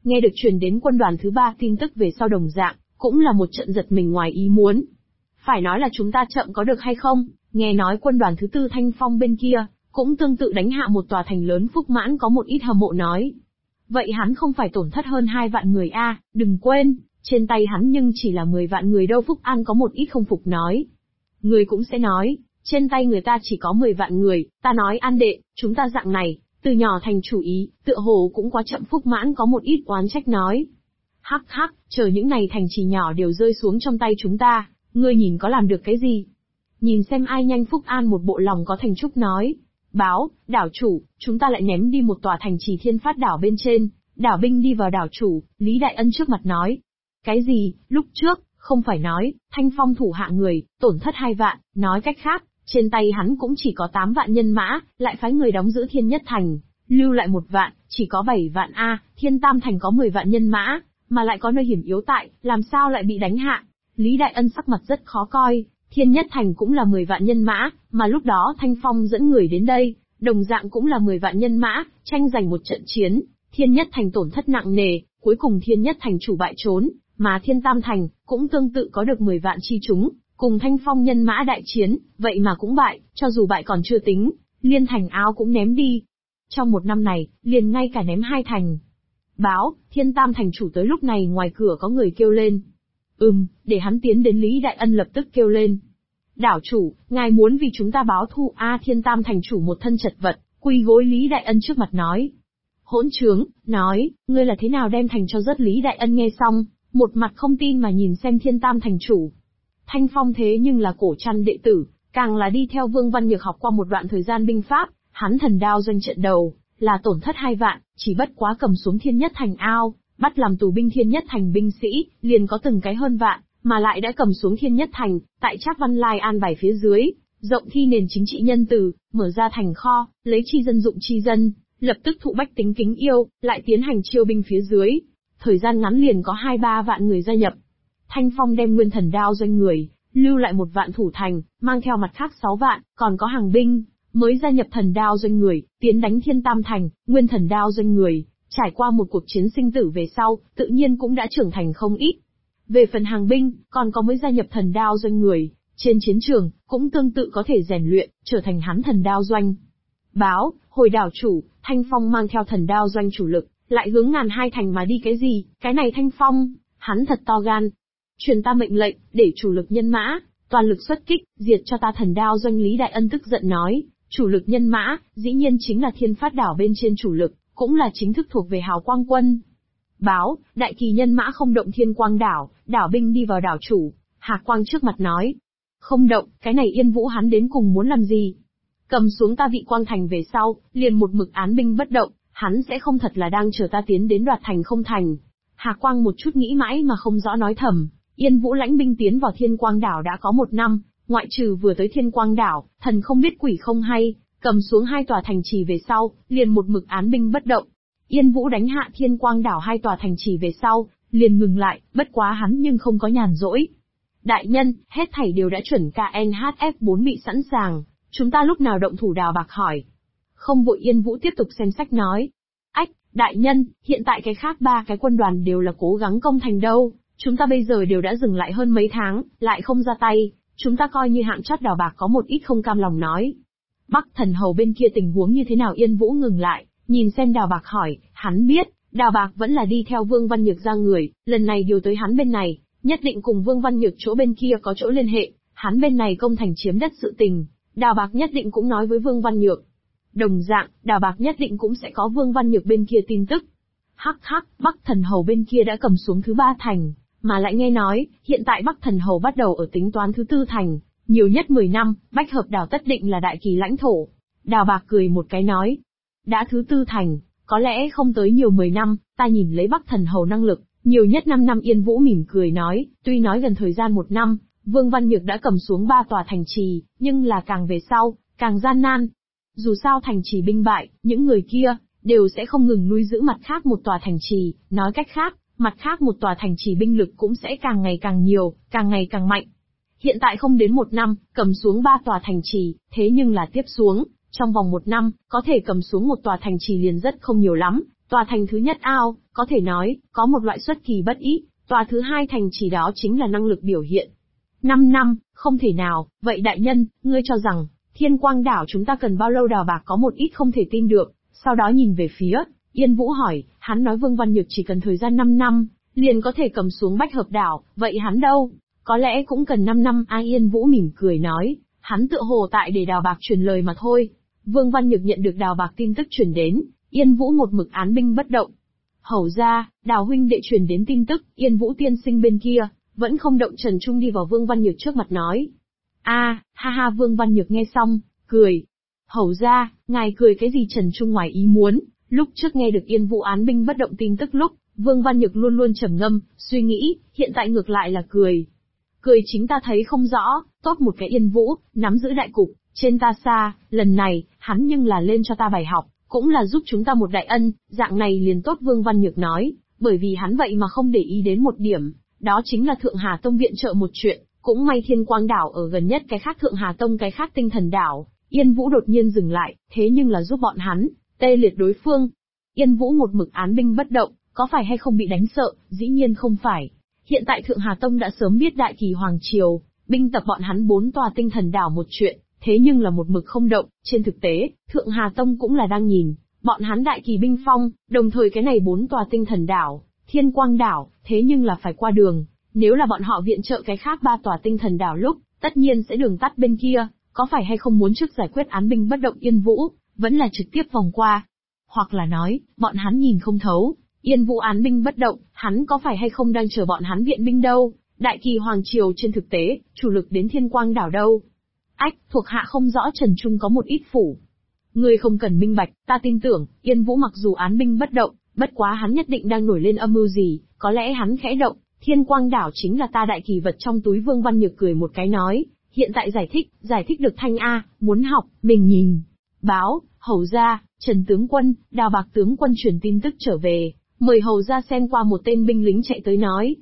Nghe được truyền đến quân đoàn thứ 3 tin tức về sau đồng dạng, cũng là một trận giật mình ngoài ý muốn. Phải nói là chúng ta chậm có được hay không, nghe nói quân đoàn thứ 4 Thanh Phong bên kia, cũng tương tự đánh hạ một tòa thành lớn. Phúc Mãn có một ít hâm mộ nói. Vậy hắn không phải tổn thất hơn 2 vạn người a, đừng quên, trên tay hắn nhưng chỉ là 10 vạn người đâu. Phúc An có một ít không phục nói. Người cũng sẽ nói, trên tay người ta chỉ có 10 vạn người, ta nói An đệ, chúng ta dạng này, từ nhỏ thành chủ ý, tựa hồ cũng quá chậm. Phúc Mãn có một ít oán trách nói. Hắc hắc, chờ những này thành trì nhỏ đều rơi xuống trong tay chúng ta, ngươi nhìn có làm được cái gì? Nhìn xem ai nhanh. Phúc An một bộ lòng có thành trúc nói. Báo, đảo chủ, chúng ta lại ném đi một tòa thành trì Thiên Phát đảo bên trên, đảo binh đi vào đảo chủ. Lý Đại Ân trước mặt nói. Cái gì, lúc trước, không phải nói, Thanh Phong thủ hạ người, tổn thất 2 vạn, nói cách khác, trên tay hắn cũng chỉ có 8 vạn nhân mã, lại phái người đóng giữ Thiên Nhất Thành, lưu lại 1 vạn, chỉ có 7 vạn a. Thiên Tam Thành có 10 vạn nhân mã, mà lại có nơi hiểm yếu tại, làm sao lại bị đánh hạ? Lý Đại Ân sắc mặt rất khó coi. Thiên Nhất Thành cũng là 10 vạn nhân mã, mà lúc đó Thanh Phong dẫn người đến đây, đồng dạng cũng là 10 vạn nhân mã, tranh giành một trận chiến, Thiên Nhất Thành tổn thất nặng nề, cuối cùng Thiên Nhất Thành chủ bại trốn, mà Thiên Tam Thành cũng tương tự có được 10 vạn chi chúng, cùng Thanh Phong nhân mã đại chiến, vậy mà cũng bại, cho dù bại còn chưa tính, liên thành áo cũng ném đi. Trong một năm này, liền ngay cả ném 2 thành. Báo, Thiên Tam Thành chủ tới lúc này ngoài cửa có người kêu lên. Để hắn tiến đến. Lý Đại Ân lập tức kêu lên. Đảo chủ, ngài muốn vì chúng ta báo thù a? Thiên Tam Thành chủ một thân chật vật, quỳ gối Lý Đại Ân trước mặt nói. Hỗn trướng, nói, ngươi là thế nào đem thành cho rớt? Lý Đại Ân nghe xong, một mặt không tin mà nhìn xem Thiên Tam Thành chủ. Thanh Phong thế nhưng là cổ trăn đệ tử, càng là đi theo Vương Văn Nhược học qua một đoạn thời gian binh pháp, hắn thần đao doanh trận đầu, là tổn thất 2 vạn, chỉ bất quá cầm xuống Thiên Nhất Thành ao, bắt làm tù binh Thiên Nhất Thành binh sĩ, liền có từng cái hơn vạn, mà lại đã cầm xuống Thiên Nhất Thành, tại Trác Văn Lai an bài phía dưới, rộng thi nền chính trị nhân từ, mở ra thành kho, lấy chi dân dụng chi dân, lập tức thụ bách tính kính yêu, lại tiến hành chiêu binh phía dưới. Thời gian ngắn liền có 2-3 vạn người gia nhập. Thanh Phong đem nguyên thần đao doanh người, lưu lại 1 vạn thủ thành, mang theo mặt khác 6 vạn, còn có hàng binh, mới gia nhập thần đao doanh người, tiến đánh Thiên Tam Thành. Nguyên thần đao doanh người, trải qua một cuộc chiến sinh tử về sau, tự nhiên cũng đã trưởng thành không ít. Về phần hàng binh, còn có mới gia nhập thần đao doanh người, trên chiến trường, cũng tương tự có thể rèn luyện, trở thành hắn thần đao doanh. Báo, hồi đảo chủ, Thanh Phong mang theo thần đao doanh chủ lực, lại hướng ngàn hai thành mà đi. Cái gì, cái này Thanh Phong, hắn thật to gan. Truyền ta mệnh lệnh, để chủ lực nhân mã, toàn lực xuất kích, diệt cho ta thần đao doanh. Lý Đại Ân tức giận nói, chủ lực nhân mã, dĩ nhiên chính là Thiên Phát đảo bên trên chủ lực, cũng là chính thức thuộc về Hào Quang quân. Báo, đại kỳ nhân mã không động Thiên Quang đảo, đảo binh đi vào đảo chủ. Hạc Quang trước mặt nói, không động, cái này Yên Vũ hắn đến cùng muốn làm gì? Cầm xuống ta Vị Quang thành về sau, liền một mực án binh bất động, hắn sẽ không thật là đang chờ ta tiến đến đoạt thành không thành. Hạc Quang một chút nghĩ mãi mà không rõ nói thầm, Yên Vũ lãnh binh tiến vào Thiên Quang đảo đã có 1 năm, ngoại trừ vừa tới Thiên Quang đảo, thần không biết quỷ không hay, cầm xuống 2 tòa thành trì về sau, liền một mực án binh bất động. Yên Vũ đánh hạ Thiên Quang đảo 2 tòa thành trì về sau, liền ngừng lại, bất quá hắn nhưng không có nhàn rỗi. Đại nhân, hết thảy đều đã chuẩn, KNHF4 bị sẵn sàng, chúng ta lúc nào động thủ? Đào Bạc hỏi. Không vội. Yên Vũ tiếp tục xem sách nói. Ách, đại nhân, hiện tại cái khác 3 cái quân đoàn đều là cố gắng công thành đâu, chúng ta bây giờ đều đã dừng lại hơn mấy tháng, lại không ra tay, chúng ta coi như hạng chót. Đào Bạc có một ít không cam lòng nói. Bắc Thần Hầu bên kia tình huống như thế nào? Yên Vũ ngừng lại, nhìn xem Đào Bạc hỏi, hắn biết, Đào Bạc vẫn là đi theo Vương Văn Nhược ra người, lần này điều tới hắn bên này, nhất định cùng Vương Văn Nhược chỗ bên kia có chỗ liên hệ, hắn bên này công thành chiếm đất sự tình, Đào Bạc nhất định cũng nói với Vương Văn Nhược. Đồng dạng, Đào Bạc nhất định cũng sẽ có Vương Văn Nhược bên kia tin tức. Hắc hắc, Bắc Thần Hầu bên kia đã cầm xuống thứ 3 thành, mà lại nghe nói, hiện tại Bắc Thần Hầu bắt đầu ở tính toán thứ 4 thành, nhiều nhất 10 năm, Bách Hợp đảo tất định là đại kỳ lãnh thổ. Đào Bạc cười một cái nói, đã thứ 4 thành, có lẽ không tới nhiều 10 năm, ta nhìn lấy Bắc Thần Hầu năng lực, nhiều nhất 5 năm. Yên Vũ mỉm cười nói, tuy nói gần thời gian 1 năm, Vương Văn Nhược đã cầm xuống 3 tòa thành trì, nhưng là càng về sau, càng gian nan. Dù sao thành trì binh bại, những người kia, đều sẽ không ngừng nuôi giữ mặt khác một tòa thành trì, nói cách khác, mặt khác một tòa thành trì binh lực cũng sẽ càng ngày càng nhiều, càng ngày càng mạnh. Hiện tại không đến 1 năm, cầm xuống 3 tòa thành trì, thế nhưng là tiếp xuống, trong vòng 1 năm, có thể cầm xuống 1 tòa thành trì liền rất không nhiều lắm, Tòa thành thứ nhất ao, có thể nói, có một loại xuất kỳ bất ý, tòa thứ hai thành chỉ đó chính là năng lực biểu hiện. 5 năm, không thể nào, vậy đại nhân, ngươi cho rằng, Thiên Quang đảo chúng ta cần bao lâu đào bạc có một ít không thể tin được, sau đó nhìn về phía, Yên Vũ hỏi, hắn nói Vương Văn Nhược chỉ cần thời gian 5 năm, liền có thể cầm xuống Bách Hợp đảo, vậy hắn đâu? Có lẽ cũng cần 5 năm Yên Vũ mỉm cười nói, hắn tựa hồ tại để đào bạc truyền lời mà thôi. Vương Văn Nhược nhận được đào bạc tin tức truyền đến, Yên Vũ một mực án binh bất động. Hầu ra, Đào huynh đệ truyền đến tin tức, Yên Vũ tiên sinh bên kia, vẫn không động. Trần Trung đi vào Vương Văn Nhược trước mặt nói. Ha ha Vương Văn Nhược nghe xong, cười. Hầu ra, ngài cười cái gì? Trần Trung ngoài ý muốn, lúc trước nghe được Yên Vũ án binh bất động tin tức lúc, Vương Văn Nhược luôn luôn trầm ngâm, suy nghĩ, hiện tại ngược lại là cười. Cười chính ta thấy không rõ, tốt một cái Yên Vũ, nắm giữ đại cục, trên ta xa, lần này, hắn nhưng là lên cho ta bài học, cũng là giúp chúng ta một đại ân, dạng này liền tốt. Vương Văn Nhược nói, bởi vì hắn vậy mà không để ý đến một điểm, đó chính là Thượng Hà Tông viện trợ một chuyện, cũng may Thiên Quang đảo ở gần nhất cái khác Thượng Hà Tông cái khác Tinh Thần đảo, Yên Vũ đột nhiên dừng lại, thế nhưng là giúp bọn hắn, tê liệt đối phương. Yên Vũ một mực án binh bất động, có phải hay không bị đánh sợ? Dĩ nhiên không phải. Hiện tại Thượng Hà Tông đã sớm biết Đại Kỳ Hoàng Triều, binh tập bọn hắn 4 tòa Tinh Thần đảo một chuyện, thế nhưng là một mực không động. Trên thực tế, Thượng Hà Tông cũng là đang nhìn bọn hắn Đại Kỳ binh phong, đồng thời cái này 4 tòa Tinh Thần đảo, Thiên Quang đảo, thế nhưng là phải qua đường. Nếu là bọn họ viện trợ cái khác 3 tòa Tinh Thần đảo lúc, tất nhiên sẽ đường tắt bên kia, có phải hay không muốn trước giải quyết án binh bất động Yên Vũ, vẫn là trực tiếp vòng qua. Hoặc là nói, bọn hắn nhìn không thấu, Yên Vũ án binh bất động, hắn có phải hay không đang chờ bọn hắn viện binh đâu? Đại Kỳ Hoàng Triều trên thực tế, chủ lực đến Thiên Quang đảo đâu? Ách, thuộc hạ không rõ. Trần Trung có một ít phủ. Ngươi không cần minh bạch, ta tin tưởng, Yên Vũ mặc dù án binh bất động, bất quá hắn nhất định đang nổi lên âm mưu gì, có lẽ hắn khẽ động, Thiên Quang đảo chính là ta đại kỳ vật trong túi. Vương Văn Nhược cười một cái nói, hiện tại giải thích được thanh A, muốn học, mình nhìn. Báo, hầu ra, Trần tướng quân, Đào Bạc tướng quân truyền tin tức trở về, mời hầu ra xem qua. Một tên binh lính chạy tới nói.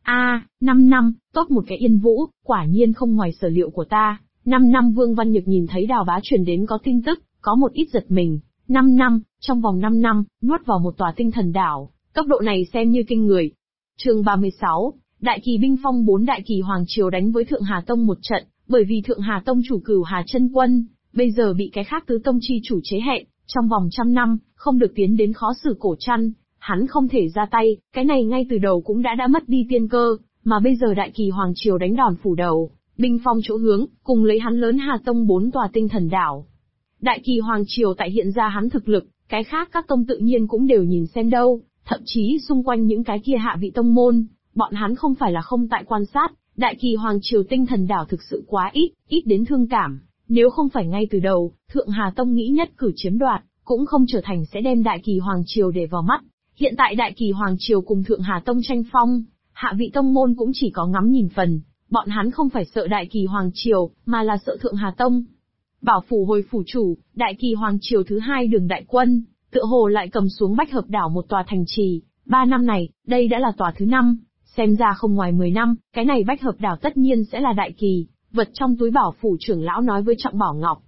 5 năm, tốt một cái Yên Vũ, quả nhiên không ngoài sở liệu của ta. 5 năm Vương Văn Nhược nhìn thấy Đào bá truyền đến có tin tức, có một ít giật mình. 5 năm, trong vòng 5 năm, nuốt vào một tòa Tinh Thần đảo, tốc độ này xem như kinh người. Chương 36, Đại Kỳ binh phong 4. Đại Kỳ Hoàng Triều đánh với Thượng Hà Tông một trận, bởi vì Thượng Hà Tông chủ Cửu Hà Chân Quân, bây giờ bị cái khác tứ tông chi chủ chế hẹn, trong vòng 100 năm, không được tiến đến khó xử Cổ Trăn, hắn không thể ra tay, cái này ngay từ đầu cũng đã mất đi tiên cơ, mà bây giờ Đại Kỳ Hoàng Triều đánh đòn phủ đầu, binh phong chỗ hướng, cùng lấy hắn Lớn Hà Tông 4 tòa Tinh Thần đảo. Đại Kỳ Hoàng Triều tại hiện ra hắn thực lực, cái khác các tông tự nhiên cũng đều nhìn xem đâu, thậm chí xung quanh những cái kia hạ vị tông môn, bọn hắn không phải là không tại quan sát, Đại Kỳ Hoàng Triều Tinh Thần đảo thực sự quá ít đến thương cảm, nếu không phải ngay từ đầu, Thượng Hà Tông nghĩ nhất cử chiếm đoạt, cũng không trở thành sẽ đem Đại Kỳ Hoàng Triều để vào mắt. Hiện tại Đại Kỳ Hoàng Triều cùng Thượng Hà Tông tranh phong, hạ vị tông môn cũng chỉ có ngắm nhìn phần, bọn hắn không phải sợ Đại Kỳ Hoàng Triều, mà là sợ Thượng Hà Tông. Bảo phủ hồi phủ chủ, Đại Kỳ Hoàng Triều thứ 2 Đường đại quân, tựa hồ lại cầm xuống Bách Hợp đảo một tòa thành trì. 3 năm này, đây đã là tòa thứ 5, xem ra không ngoài 10 năm, cái này Bách Hợp đảo tất nhiên sẽ là Đại Kỳ vật trong túi. Bảo phủ trưởng lão nói với Trọng Bảo Ngọc.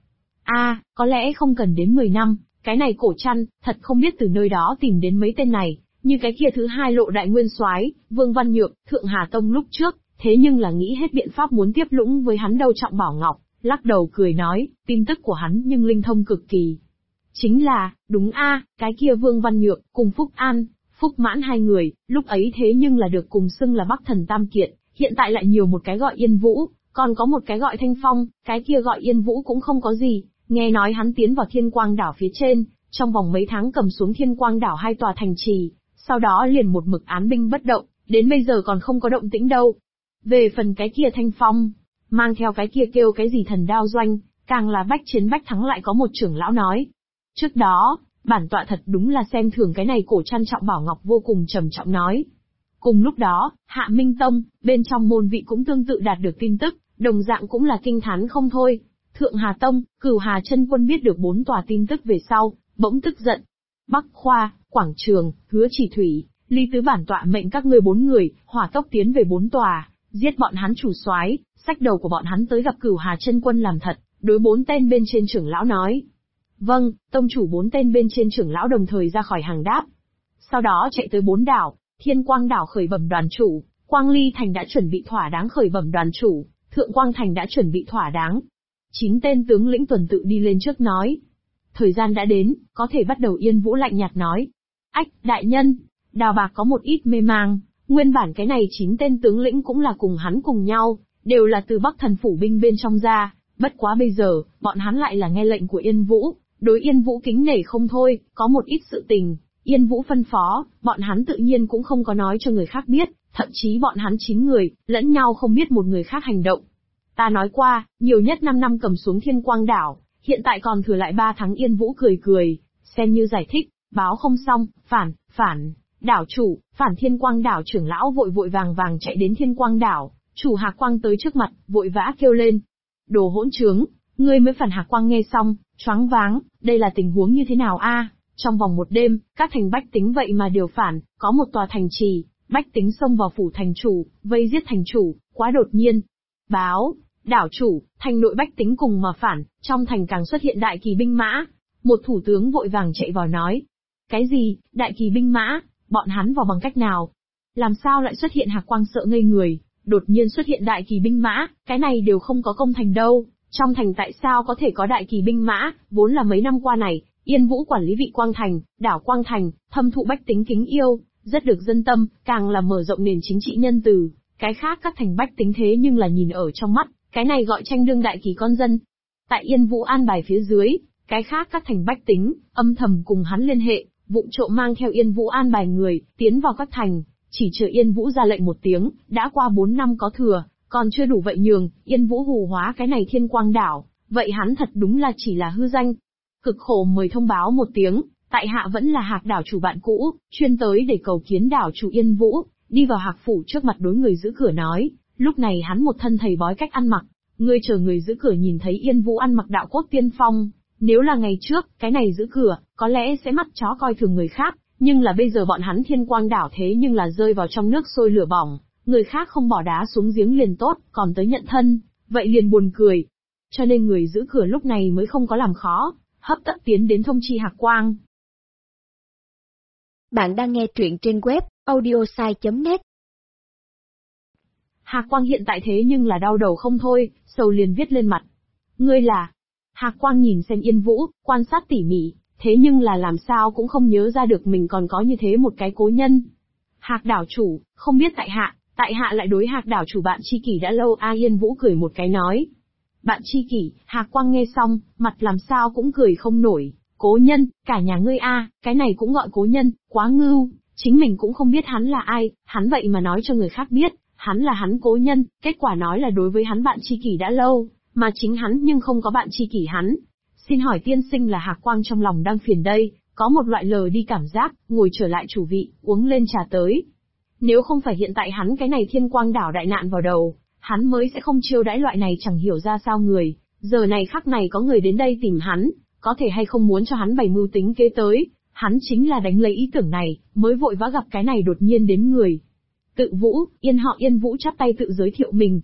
Có lẽ không cần đến 10 năm, cái này Cổ Trăn, thật không biết từ nơi đó tìm đến mấy tên này, như cái kia thứ 2 Lộ Đại Nguyên Soái, Vương Văn Nhược, Thượng Hà Tông lúc trước, thế nhưng là nghĩ hết biện pháp muốn tiếp lũng với hắn đâu. Trọng Bảo Ngọc lắc đầu cười nói, tin tức của hắn nhưng linh thông cực kỳ. Chính là, đúng cái kia Vương Văn Nhược, cùng Phúc An, Phúc Mãn hai người, lúc ấy thế nhưng là được cùng xưng là Bắc Thần Tam Kiệt, hiện tại lại nhiều một cái gọi Yên Vũ, còn có một cái gọi Thanh Phong, cái kia gọi Yên Vũ cũng không có gì, nghe nói hắn tiến vào Thiên Quang đảo phía trên, trong vòng mấy tháng cầm xuống Thiên Quang đảo 2 tòa thành trì, sau đó liền một mực án binh bất động, đến bây giờ còn không có động tĩnh đâu. Về phần cái kia Thanh Phong, mang theo cái kia kêu cái gì Thần Đao Doanh, càng là bách chiến bách thắng. Lại có một trưởng lão nói. Trước đó, bản tọa thật đúng là xem thường cái này Cổ Trăn. Trọng Bảo Ngọc vô cùng trầm trọng nói. Cùng lúc đó, Hạ Minh Tông, bên trong môn vị cũng tương tự đạt được tin tức, đồng dạng cũng là kinh thán không thôi. Thượng Hà Tông, Cửu Hà Chân Quân biết được 4 tòa tin tức về sau, bỗng tức giận. Bắc Khoa, Quảng Trường, Hứa Chỉ Thủy, Ly Tứ bản tọa mệnh các ngươi 4 người, hỏa tốc tiến về 4 tòa, giết bọn hắn chủ soái, xách đầu của bọn hắn tới gặp Cửu Hà Chân Quân làm thật. Đối 4 tên bên trên trưởng lão nói. Vâng, tông chủ. 4 tên bên trên trưởng lão đồng thời ra khỏi hàng đáp. Sau đó chạy tới 4 đảo, Thiên Quang đảo khởi bẩm đoàn chủ, Quang Ly thành đã chuẩn bị thỏa đáng khởi bẩm đoàn chủ, Thượng Quang thành đã chuẩn bị thỏa đáng. 9 tên tướng lĩnh tuần tự đi lên trước nói. Thời gian đã đến, có thể bắt đầu. Yên Vũ lạnh nhạt nói. Ách, đại nhân, Đào Bạc có một ít mê mang, nguyên bản cái này 9 tên tướng lĩnh cũng là cùng hắn cùng nhau, đều là từ Bắc Thần phủ binh bên trong ra, bất quá bây giờ, bọn hắn lại là nghe lệnh của Yên Vũ, đối Yên Vũ kính nể không thôi, có một ít sự tình, Yên Vũ phân phó, bọn hắn tự nhiên cũng không có nói cho người khác biết, thậm chí bọn hắn 9 người, lẫn nhau không biết một người khác hành động. Ta nói qua, nhiều nhất 5 năm cầm xuống Thiên Quang đảo, hiện tại còn thừa lại 3 tháng. Yên Vũ cười cười, xem như giải thích, báo không xong, phản, đảo chủ, phản. Thiên Quang đảo trưởng lão vội vội vàng vàng chạy đến Thiên Quang đảo, chủ Hạc Quang tới trước mặt, vội vã kêu lên. Đồ hỗn trướng, ngươi mới phản. Hạc Quang nghe xong, choáng váng, đây là tình huống như thế nào a? Trong vòng một đêm, các thành bách tính vậy mà đều phản, có một tòa thành trì, bách tính xông vào phủ thành chủ, vây giết thành chủ, quá đột nhiên. Báo, đảo chủ, thành nội bách tính cùng mà phản, trong thành càng xuất hiện đại kỳ binh mã. Một thủ tướng vội vàng chạy vào nói. Cái gì, đại kỳ binh mã, bọn hắn vào bằng cách nào? Làm sao lại xuất hiện? Hạc Quang sợ ngây người, đột nhiên xuất hiện đại kỳ binh mã, cái này đều không có công thành đâu, trong thành tại sao có thể có đại kỳ binh mã? Vốn là mấy năm qua này, Yên Vũ quản lý vị Quang Thành, đảo Quang Thành, thâm thụ bách tính kính yêu, rất được dân tâm, càng là mở rộng nền chính trị nhân từ, cái khác các thành bách tính thế nhưng là nhìn ở trong mắt, cái này gọi tranh đương đại kỳ con dân. Tại Yên Vũ an bài phía dưới, cái khác các thành bách tính, âm thầm cùng hắn liên hệ, vụng trộm mang theo Yên Vũ an bài người, tiến vào các thành, chỉ chờ Yên Vũ ra lệnh một tiếng, đã qua 4 năm có thừa, còn chưa đủ vậy nhường, Yên Vũ hù hóa cái này Thiên Quang đảo, vậy hắn thật đúng là chỉ là hư danh. Cực khổ mời thông báo một tiếng, tại hạ vẫn là Hạc đảo chủ bạn cũ, chuyên tới để cầu kiến đảo chủ Yên Vũ, đi vào Hạc phủ trước mặt đối người giữ cửa nói, lúc này hắn một thân thầy bói cách ăn mặc, ngươi chờ người giữ cửa nhìn thấy Yên Vũ ăn mặc đạo cốt tiên phong, nếu là ngày trước, cái này giữ cửa, có lẽ sẽ mắt chó coi thường người khác, nhưng là bây giờ bọn hắn Thiên Quang đảo thế nhưng là rơi vào trong nước sôi lửa bỏng, người khác không bỏ đá xuống giếng liền tốt, còn tới nhận thân, vậy liền buồn cười. Cho nên người giữ cửa lúc này mới không có làm khó, hấp tấp tiến đến thông chi Hạc Quang. Bạn đang nghe truyện trên web audiosai.net. Hạc Quang hiện tại thế nhưng là đau đầu không thôi, sầu liền viết lên mặt. Ngươi là? Hạc Quang nhìn xem Yên Vũ, quan sát tỉ mỉ, thế nhưng là làm sao cũng không nhớ ra được mình còn có như thế một cái cố nhân. Hạc đảo chủ, không biết tại hạ lại đối Hạc đảo chủ bạn tri kỷ đã lâu a. Yên Vũ cười một cái nói. Bạn tri kỷ, Hạc Quang nghe xong, mặt làm sao cũng cười không nổi. Cố nhân, cả nhà ngươi a, cái này cũng gọi cố nhân, quá ngưu, chính mình cũng không biết hắn là ai, hắn vậy mà nói cho người khác biết, hắn là hắn cố nhân, kết quả nói là đối với hắn bạn tri kỷ đã lâu, mà chính hắn nhưng không có bạn tri kỷ hắn. Xin hỏi tiên sinh là Hạc Quang trong lòng đang phiền đây, có một loại lờ đi cảm giác, ngồi trở lại chủ vị, uống lên trà tới. Nếu không phải hiện tại hắn cái này Thiên Quang đảo đại nạn vào đầu, hắn mới sẽ không chiêu đãi loại này chẳng hiểu ra sao người, giờ này khắc này có người đến đây tìm hắn, có thể hay không muốn cho hắn bày mưu tính kế tới, hắn chính là đánh lấy ý tưởng này, mới vội vã gặp cái này đột nhiên đến người. Tự Vũ, Yên Vũ chắp tay tự giới thiệu mình.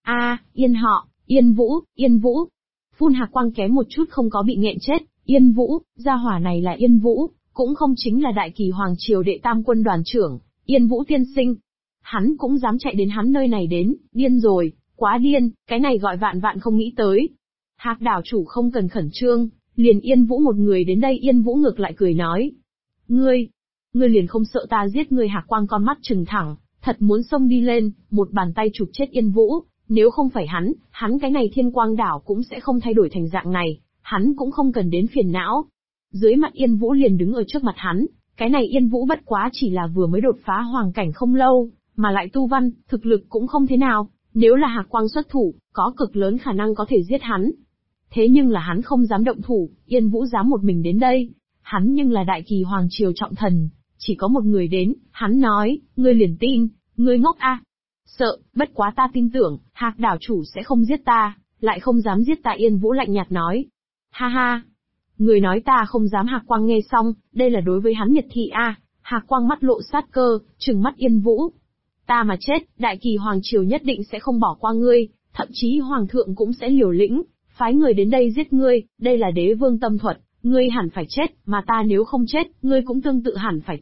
Yên Vũ. Phun Hạc Quang kém một chút không có bị nghẹn chết, Yên Vũ, gia hỏa này là Yên Vũ, cũng không chính là đại kỳ hoàng triều đệ tam quân đoàn trưởng, Yên Vũ tiên sinh. Hắn cũng dám chạy đến hắn nơi này đến, điên rồi, quá điên, cái này gọi vạn vạn không nghĩ tới. Hạc đảo chủ không cần khẩn trương, liền Yên Vũ một người đến đây. Yên Vũ ngược lại cười nói. Ngươi liền không sợ ta giết ngươi? Hạc Quang con mắt trừng thẳng, thật muốn xông đi lên, một bàn tay chụp chết Yên Vũ. Nếu không phải hắn cái này Thiên Quang đảo cũng sẽ không thay đổi thành dạng này, hắn cũng không cần đến phiền não. Dưới mặt Yên Vũ liền đứng ở trước mặt hắn, cái này Yên Vũ bất quá chỉ là vừa mới đột phá hoàng cảnh không lâu, mà lại tu văn, thực lực cũng không thế nào, nếu là Hạc Quang xuất thủ, có cực lớn khả năng có thể giết hắn. Thế nhưng là hắn không dám động thủ, Yên Vũ dám một mình đến đây, hắn nhưng là đại kỳ hoàng triều trọng thần, chỉ có một người đến, hắn nói, ngươi liền tin, ngươi ngốc a? Sợ, bất quá ta tin tưởng, Hạc đảo chủ sẽ không giết ta, lại không dám giết ta. Yên Vũ lạnh nhạt nói. Ha ha, người nói ta không dám? Hạc Quang nghe xong, đây là đối với hắn miệt thị a. Hạc Quang mắt lộ sát cơ, trừng mắt Yên Vũ. Ta mà chết, đại kỳ hoàng triều nhất định sẽ không bỏ qua ngươi, thậm chí hoàng thượng cũng sẽ liều lĩnh, phái người đến đây giết ngươi, đây là đế vương tâm thuật, ngươi hẳn phải chết, mà ta nếu không chết, ngươi cũng tương tự hẳn phải chết,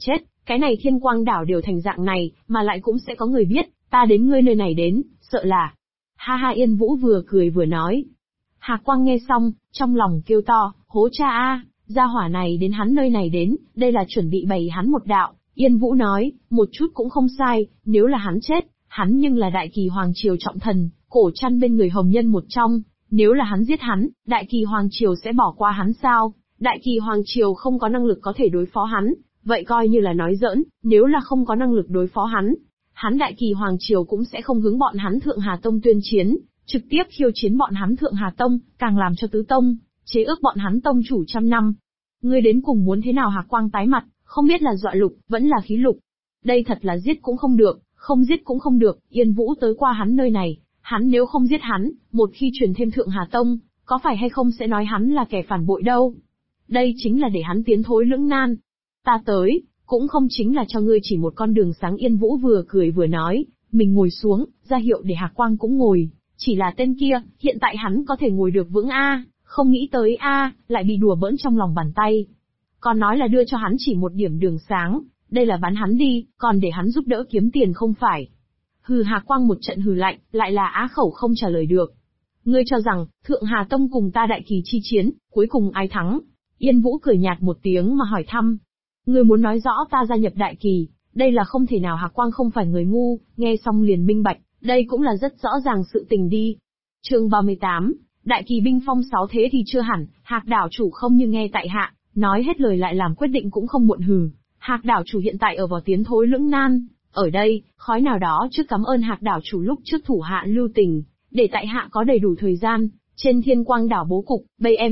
Cái này Thiên Quang đảo đều thành dạng này, mà lại cũng sẽ có người biết, ta đến ngươi nơi này đến, sợ là. Ha ha, Yên Vũ vừa cười vừa nói. Hạc Quang nghe xong, trong lòng kêu to, hố cha a, gia hỏa này đến hắn nơi này đến, đây là chuẩn bị bày hắn một đạo. Yên Vũ nói, một chút cũng không sai, nếu là hắn chết, hắn nhưng là Đại Kỳ Hoàng Triều trọng thần, cổ chăn bên người hồng nhân một trong, nếu là hắn giết hắn, Đại Kỳ Hoàng Triều sẽ bỏ qua hắn sao? Đại Kỳ Hoàng Triều không có năng lực có thể đối phó hắn, vậy coi như là nói giỡn, nếu là không có năng lực đối phó hắn Đại Kỳ Hoàng Triều cũng sẽ không hướng bọn hắn Thượng Hà Tông tuyên chiến, trực tiếp khiêu chiến bọn hắn Thượng Hà Tông, càng làm cho Tứ Tông, chế ước bọn hắn tông chủ trăm năm. Ngươi đến cùng muốn thế nào? Hạc Quang tái mặt, không biết là dọa lục, vẫn là khí lục. Đây thật là giết cũng không được, không giết cũng không được, Yên Vũ tới qua hắn nơi này, hắn nếu không giết hắn, một khi truyền thêm Thượng Hà Tông, có phải hay không sẽ nói hắn là kẻ phản bội đâu. Đây chính là để hắn tiến thối lưỡng nan. Ta tới, cũng không chính là cho ngươi chỉ một con đường sáng. Yên Vũ vừa cười vừa nói, mình ngồi xuống, ra hiệu để Hạc Quang cũng ngồi, chỉ là tên kia, hiện tại hắn có thể ngồi được vững a, không nghĩ tới a, lại bị đùa bỡn trong lòng bàn tay. Còn nói là đưa cho hắn chỉ một điểm đường sáng, đây là bán hắn đi, còn để hắn giúp đỡ kiếm tiền không phải. Hừ, Hạc Quang một trận hừ lạnh, lại là á khẩu không trả lời được. Ngươi cho rằng, Thượng Hà Tông cùng ta Đại Kỳ chi chiến, cuối cùng ai thắng? Yên Vũ cười nhạt một tiếng mà hỏi thăm. Ngươi muốn nói rõ ta gia nhập Đại Kỳ, đây là không thể nào. Hạc Quang không phải người ngu, nghe xong liền minh bạch, đây cũng là rất rõ ràng sự tình đi. Chương 38, Đại Kỳ binh phong 6 thế thì chưa hẳn, Hạc đảo chủ không như nghe tại hạ, nói hết lời lại làm quyết định cũng không muộn. Hừ, Hạc đảo chủ hiện tại ở vào tiến thối lưỡng nan, ở đây, khói nào đó trước cảm ơn Hạc đảo chủ lúc trước thủ hạ lưu tình, để tại hạ có đầy đủ thời gian, trên Thiên Quang đảo bố cục,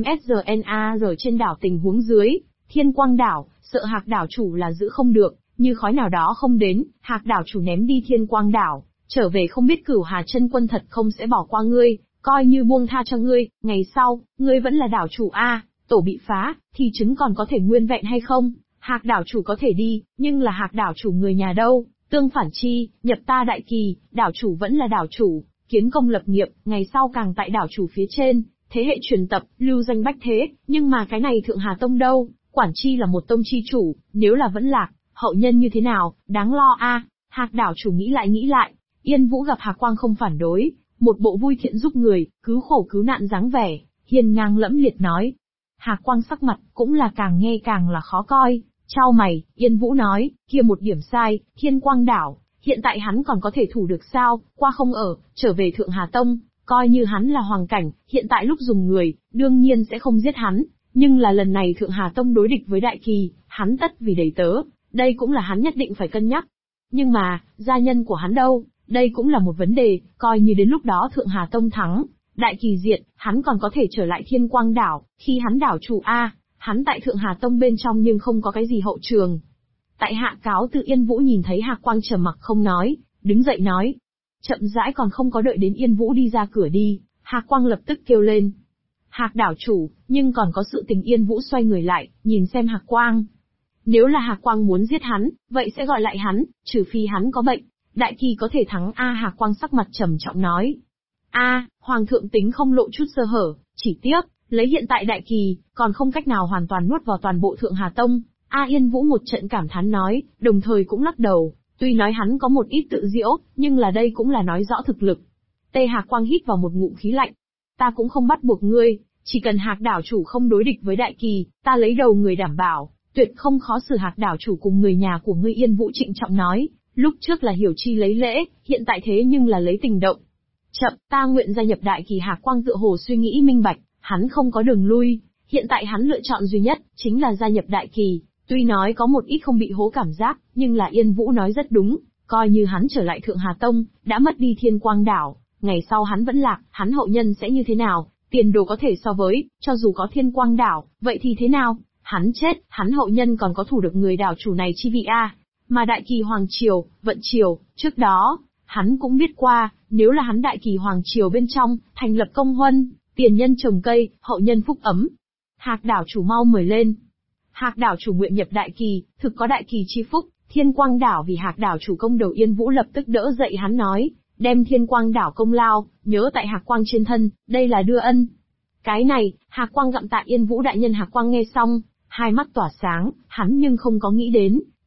BMSGNAR trên đảo tình huống dưới, Thiên Quang đảo, sợ Hạc đảo chủ là giữ không được, như khói nào đó không đến, Hạc đảo chủ ném đi Thiên Quang đảo, trở về không biết Cửu Hà chân quân thật không sẽ bỏ qua ngươi, coi như buông tha cho ngươi, ngày sau, ngươi vẫn là đảo chủ a, tổ bị phá, thì trứng còn có thể nguyên vẹn hay không? Hạc đảo chủ có thể đi, nhưng là Hạc đảo chủ người nhà đâu? Tương phản chi, nhập ta Đại Kỳ, đảo chủ vẫn là đảo chủ, kiến công lập nghiệp, ngày sau càng tại đảo chủ phía trên, thế hệ truyền tập, lưu danh bách thế, nhưng mà cái này Thượng Hà Tông đâu, quản chi là một tông chi chủ, nếu là vẫn lạc, hậu nhân như thế nào, đáng lo a. Hạc đảo chủ nghĩ lại, Yên Vũ gặp Hạc Quang không phản đối, một bộ vui thiện giúp người, cứu khổ cứu nạn dáng vẻ, hiên ngang lẫm liệt nói. Hạc Quang sắc mặt cũng là càng nghe càng là khó coi, chau mày. Yên Vũ nói, kia một điểm sai, Thiên Quang đảo, hiện tại hắn còn có thể thủ được sao? Qua không ở, trở về Thượng Hà Tông, coi như hắn là hoàng cảnh, hiện tại lúc dùng người, đương nhiên sẽ không giết hắn, nhưng là lần này Thượng Hà Tông đối địch với Đại Kỳ, hắn tất vì đầy tớ, đây cũng là hắn nhất định phải cân nhắc. Nhưng mà, gia nhân của hắn đâu? Đây cũng là một vấn đề, coi như đến lúc đó Thượng Hà Tông thắng, Đại Kỳ diệt, hắn còn có thể trở lại Thiên Quang đảo, khi hắn đảo chủ a, hắn tại Thượng Hà Tông bên trong nhưng không có cái gì hậu trường. Tại hạ cáo từ. Yên Vũ nhìn thấy Hạc Quang trầm mặc không nói, đứng dậy nói. Chậm rãi, còn không có đợi đến Yên Vũ đi ra cửa đi, Hạc Quang lập tức kêu lên. Hạc đảo chủ, nhưng còn có sự tình. Yên Vũ xoay người lại, nhìn xem Hạc Quang. Nếu là Hạc Quang muốn giết hắn, vậy sẽ gọi lại hắn, trừ phi hắn có bệnh. Đại Kỳ có thể thắng a. Hạc Quang sắc mặt trầm trọng nói. A, Hoàng thượng tính không lộ chút sơ hở, chỉ tiếc, lấy hiện tại Đại Kỳ, còn không cách nào hoàn toàn nuốt vào toàn bộ Thượng Hà Tông. Yên Vũ một trận cảm thán nói, đồng thời cũng lắc đầu, tuy nói hắn có một ít tự diễu, nhưng là đây cũng là nói rõ thực lực. Tây Hạc Quang hít vào một ngụm khí lạnh. Ta cũng không bắt buộc ngươi, chỉ cần Hạc đảo chủ không đối địch với Đại Kỳ, ta lấy đầu người đảm bảo, tuyệt không khó xử Hạc đảo chủ cùng người nhà của ngươi. Yên Vũ trịnh trọng nói, lúc trước là hiểu chi lấy lễ, hiện tại thế nhưng là lấy tình động. Chậm, ta nguyện gia nhập Đại Kỳ. Hạc Quang tựa hồ suy nghĩ minh bạch, hắn không có đường lui, hiện tại hắn lựa chọn duy nhất, chính là gia nhập Đại Kỳ. Tuy nói có một ít không bị hố cảm giác, nhưng là Yên Vũ nói rất đúng, coi như hắn trở lại Thượng Hà Tông, đã mất đi Thiên Quang đảo, ngày sau hắn vẫn lạc, hắn hậu nhân sẽ như thế nào, tiền đồ có thể so với, cho dù có Thiên Quang đảo, vậy thì thế nào, hắn chết, hắn hậu nhân còn có thủ được người đảo chủ này chi vị a. Mà Đại Kỳ Hoàng Triều, Vận Triều, trước đó, hắn cũng biết qua, nếu là hắn Đại Kỳ Hoàng Triều bên trong, thành lập công huân, tiền nhân trồng cây, hậu nhân phúc ấm. Hạc đảo chủ mau mời lên. Hạc đảo chủ nguyện nhập Đại Kỳ, thực có Đại Kỳ chi phúc, Thiên Quang đảo vì Hạc đảo chủ công đầu. Yên Vũ lập tức đỡ dậy hắn nói, đem Thiên Quang đảo công lao, nhớ tại Hạc Quang trên thân, đây là đưa ân. Cái này, Hạc Quang gặm tạ Yên Vũ đại nhân. Hạc Quang nghe xong, hai mắt tỏa sáng, hắn nhưng không có nghĩ đến,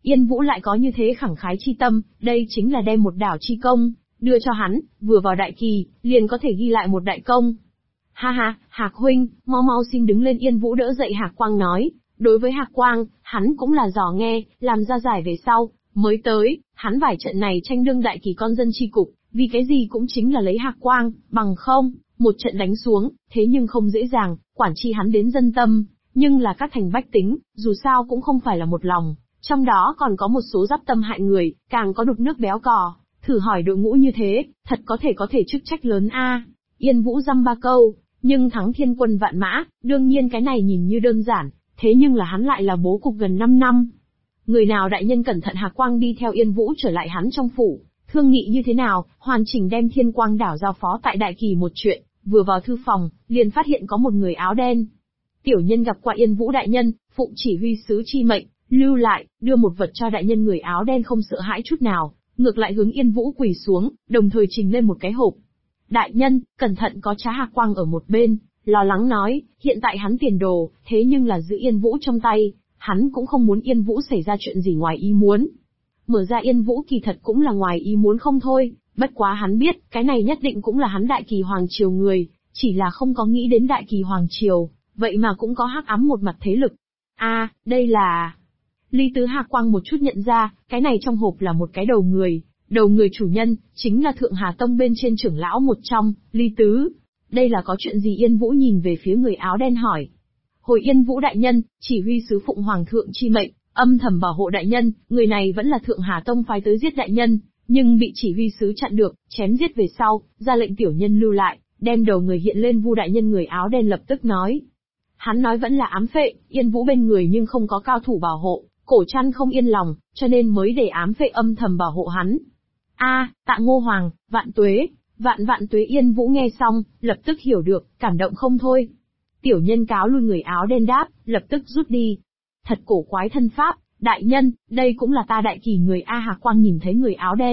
Yên Vũ lại có như thế khẳng khái chi tâm, đây chính là đem một đảo chi công, đưa cho hắn, vừa vào đại kỳ, liền có thể ghi lại một đại công. Ha ha, Hạc huynh, mau mau xin đứng lên. Yên Vũ đỡ dậy Hạc Quang nói, đối với Hạc Quang, hắn cũng là dò nghe, làm ra giải về sau, mới tới, hắn vải trận này tranh đương đại kỳ con dân chi cục, vì cái gì cũng chính là lấy Hạc Quang, bằng không, một trận đánh xuống, thế nhưng không dễ dàng, quản chi hắn đến dân tâm, nhưng là các thành bách tính, dù sao cũng không phải là một lòng, trong đó còn có một số giáp tâm hại người, càng có đục nước béo cò, thử hỏi đội ngũ như thế, thật có thể chức trách lớn a. Yên Vũ dăm ba câu, nhưng thắng thiên quân vạn mã, đương nhiên cái này nhìn như đơn giản, thế nhưng là hắn lại là bố cục gần 5 năm. Người nào đại nhân cẩn thận. Hạc Quang đi theo Yên Vũ trở lại hắn trong phủ, thương nghị như thế nào, hoàn chỉnh đem Thiên Quang đảo giao phó tại đại kỳ một chuyện, vừa vào thư phòng, liền phát hiện có một người áo đen. Tiểu nhân gặp qua Yên Vũ đại nhân, phụng chỉ huy sứ chi mệnh, lưu lại, đưa một vật cho đại nhân. Người áo đen không sợ hãi chút nào, ngược lại hướng Yên Vũ quỳ xuống, đồng thời trình lên một cái hộp. Đại nhân, cẩn thận. Có Trá Hạc Quang ở một bên, lo lắng nói, hiện tại hắn tiền đồ, thế nhưng là giữ Yên Vũ trong tay, hắn cũng không muốn Yên Vũ xảy ra chuyện gì ngoài ý muốn. Mở ra Yên Vũ kỳ thật cũng là ngoài ý muốn không thôi, bất quá hắn biết, cái này nhất định cũng là hắn đại kỳ hoàng triều người, chỉ là không có nghĩ đến đại kỳ hoàng triều, vậy mà cũng có hắc ám một mặt thế lực. Đây là... Ly Tứ Hạc Quang một chút nhận ra, cái này trong hộp là một cái đầu người chủ nhân, chính là Thượng Hà Tông bên trên trưởng lão một trong, Ly Tứ. Đây là có chuyện gì? Yên Vũ nhìn về phía người áo đen hỏi. Hồi Yên Vũ đại nhân, chỉ huy sứ phụng hoàng thượng chi mệnh, âm thầm bảo hộ đại nhân, người này vẫn là Thượng Hà Tông phái tới giết đại nhân, nhưng bị chỉ huy sứ chặn được, chém giết về sau, ra lệnh tiểu nhân lưu lại, đem đầu người hiện lên vu đại nhân. Người áo đen lập tức nói. Hắn nói vẫn là ám phệ, Yên Vũ bên người nhưng không có cao thủ bảo hộ, Cổ Trăn không yên lòng, cho nên mới để ám phệ âm thầm bảo hộ hắn. Tạ Ngô Hoàng, vạn tuế, vạn tuế. Yên Vũ nghe xong, lập tức hiểu được, cảm động không thôi. Tiểu nhân cáo lui. Người áo đen đáp, lập tức rút đi. Thật cổ quái thân pháp, đại nhân, đây cũng là ta đại kỳ người a. Hạc Quang nhìn thấy người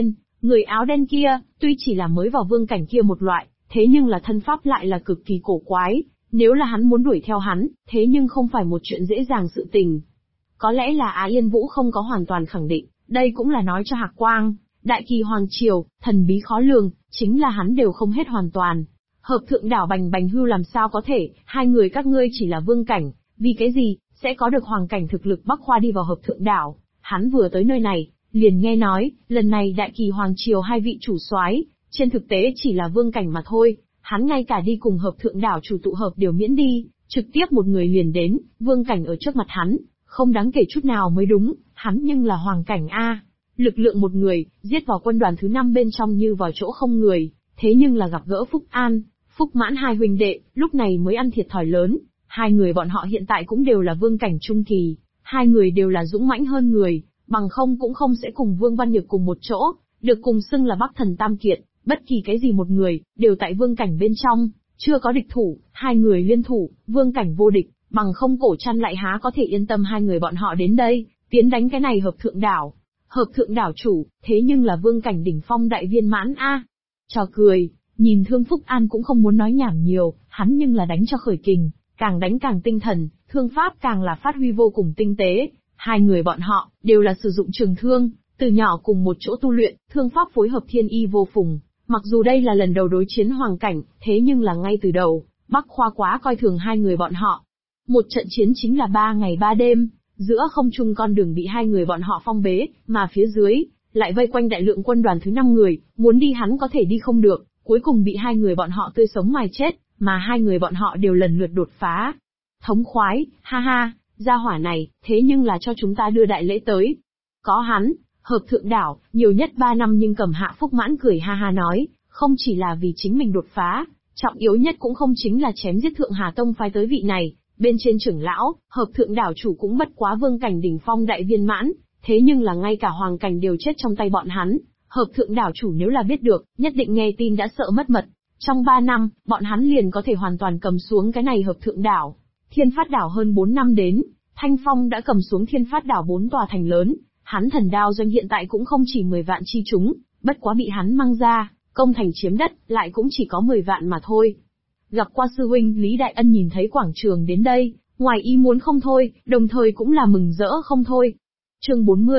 áo đen kia, tuy chỉ là mới vào vương cảnh kia một loại, thế nhưng là thân pháp lại là cực kỳ cổ quái, nếu là hắn muốn đuổi theo hắn, thế nhưng không phải một chuyện dễ dàng sự tình. Có lẽ là Yên Vũ không có hoàn toàn khẳng định, đây cũng là nói cho Hạc Quang, đại kỳ hoàng triều, thần bí khó lường, chính là hắn đều không hết hoàn toàn. Hợp Thượng đảo bành hưu làm sao có thể, hai người các ngươi chỉ là vương cảnh, vì cái gì, sẽ có được hoàng cảnh thực lực Bắc Khoa đi vào Hợp Thượng đảo. Hắn vừa tới nơi này, liền nghe nói, lần này đại kỳ hoàng triều hai vị chủ soái, trên thực tế chỉ là vương cảnh mà thôi, hắn ngay cả đi cùng Hợp Thượng đảo chủ tụ hợp đều miễn đi, trực tiếp một người liền đến, vương cảnh ở trước mặt hắn, không đáng kể chút nào mới đúng, hắn nhưng là hoàng cảnh a. Lực lượng một người, giết vào quân đoàn thứ 5 bên trong như vào chỗ không người, thế nhưng là gặp gỡ Phúc An, Phúc Mãn hai huynh đệ, lúc này mới ăn thiệt thòi lớn. Hai người bọn họ hiện tại cũng đều là vương cảnh trung kỳ, hai người đều là dũng mãnh hơn người, bằng không cũng không sẽ cùng Vương Văn Nhược cùng một chỗ, được cùng xưng là Bắc Thần Tam Kiệt, bất kỳ cái gì một người, đều tại vương cảnh bên trong, chưa có địch thủ, hai người liên thủ, vương cảnh vô địch, bằng không Cổ Trăn lại há có thể yên tâm hai người bọn họ đến đây, tiến đánh cái này Hợp Thượng đảo. Hợp Thượng đảo chủ, thế nhưng là vương cảnh đỉnh phong đại viên mãn a. Trò cười, nhìn Thương Phúc An cũng không muốn nói nhảm nhiều, hắn nhưng là đánh cho khởi kình, càng đánh càng tinh thần, thương pháp càng là phát huy vô cùng tinh tế. Hai người bọn họ, đều là sử dụng trường thương, từ nhỏ cùng một chỗ tu luyện, thương pháp phối hợp thiên y vô phùng. Mặc dù đây là lần đầu đối chiến hoàng cảnh, thế nhưng là ngay từ đầu, Bắc Khoa quá coi thường hai người bọn họ. Một trận chiến chính là 3 ngày 3 đêm, giữa không trung con đường bị hai người bọn họ phong bế, mà phía dưới, lại vây quanh đại lượng quân đoàn thứ 5 người, muốn đi hắn có thể đi không được, cuối cùng bị hai người bọn họ tươi sống mài chết, mà hai người bọn họ đều lần lượt đột phá. Thống khoái, ha ha, gia hỏa này, thế nhưng là cho chúng ta đưa đại lễ tới. Có hắn, Hợp Thượng đảo, nhiều nhất 3 năm nhưng cầm Hạ Phúc Mãn cười ha ha nói, không chỉ là vì chính mình đột phá, trọng yếu nhất cũng không chính là chém giết Thượng Hà Tông phái tới vị này, bên trên trưởng lão, Hợp Thượng đảo chủ cũng bất quá vương cảnh đỉnh phong đại viên mãn, thế nhưng là ngay cả hoàng cảnh đều chết trong tay bọn hắn, Hợp Thượng đảo chủ nếu là biết được, nhất định nghe tin đã sợ mất mật. Trong 3 năm, bọn hắn liền có thể hoàn toàn cầm xuống cái này Hợp Thượng đảo. Thiên Phát đảo hơn 4 năm đến, Thanh Phong đã cầm xuống Thiên Phát đảo 4 tòa thành lớn, hắn Thần Đao doanh hiện tại cũng không chỉ 10 vạn chi chúng, bất quá bị hắn mang ra, công thành chiếm đất, lại cũng chỉ có 10 vạn mà thôi. Gặp qua sư huynh Lý Đại Ân nhìn thấy quảng trường đến đây, ngoài ý muốn không thôi, đồng thời cũng là mừng rỡ không thôi. Chương 40,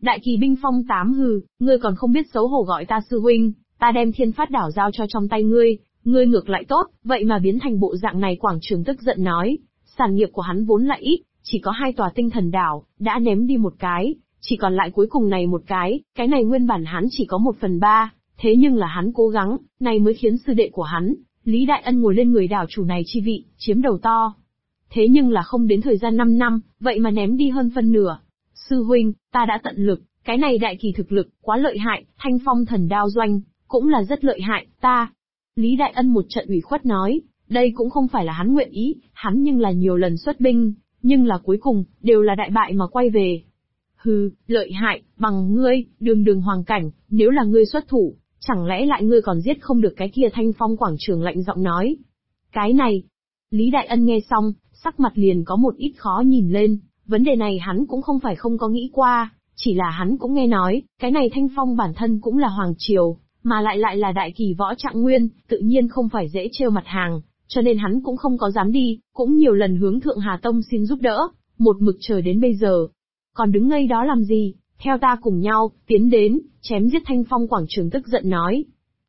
Đại kỳ binh phong 8 hừ, ngươi còn không biết xấu hổ gọi ta sư huynh, ta đem Thiên Phát đảo giao cho trong tay ngươi ngược lại tốt, vậy mà biến thành bộ dạng này. Quảng Trường tức giận nói, sản nghiệp của hắn vốn lại ít, chỉ có 2 tòa tinh thần đảo, đã ném đi một cái, chỉ còn lại cuối cùng này một cái này nguyên bản hắn chỉ có 1/3, thế nhưng là hắn cố gắng, này mới khiến sư đệ của hắn, Lý Đại Ân ngồi lên người đảo chủ này chi vị, chiếm đầu to. Thế nhưng là không đến thời gian 5 năm, vậy mà ném đi hơn phân nửa. Sư huynh, ta đã tận lực, cái này đại kỳ thực lực, quá lợi hại, Thanh Phong thần đao doanh, cũng là rất lợi hại, ta. Lý Đại Ân một trận ủy khuất nói, đây cũng không phải là hắn nguyện ý, hắn nhưng là nhiều lần xuất binh, nhưng là cuối cùng, đều là đại bại mà quay về. Hừ, lợi hại, bằng ngươi, đường hoàng cảnh, nếu là ngươi xuất thủ, chẳng lẽ lại ngươi còn giết không được cái kia? Thanh Phong Quảng Trường lạnh giọng nói. Cái này, Lý Đại Ân nghe xong, sắc mặt liền có một ít khó nhìn lên, vấn đề này hắn cũng không phải không có nghĩ qua, chỉ là hắn cũng nghe nói, cái này Thanh Phong bản thân cũng là hoàng triều, mà lại là đại kỳ võ trạng nguyên, tự nhiên không phải dễ trêu mặt hàng, cho nên hắn cũng không có dám đi, cũng nhiều lần hướng Thượng Hà Tông xin giúp đỡ, một mực chờ đến bây giờ. Còn đứng ngây đó làm gì, theo ta cùng nhau, tiến đến, chém giết. Thanh Phong Quảng Trường tức giận nói.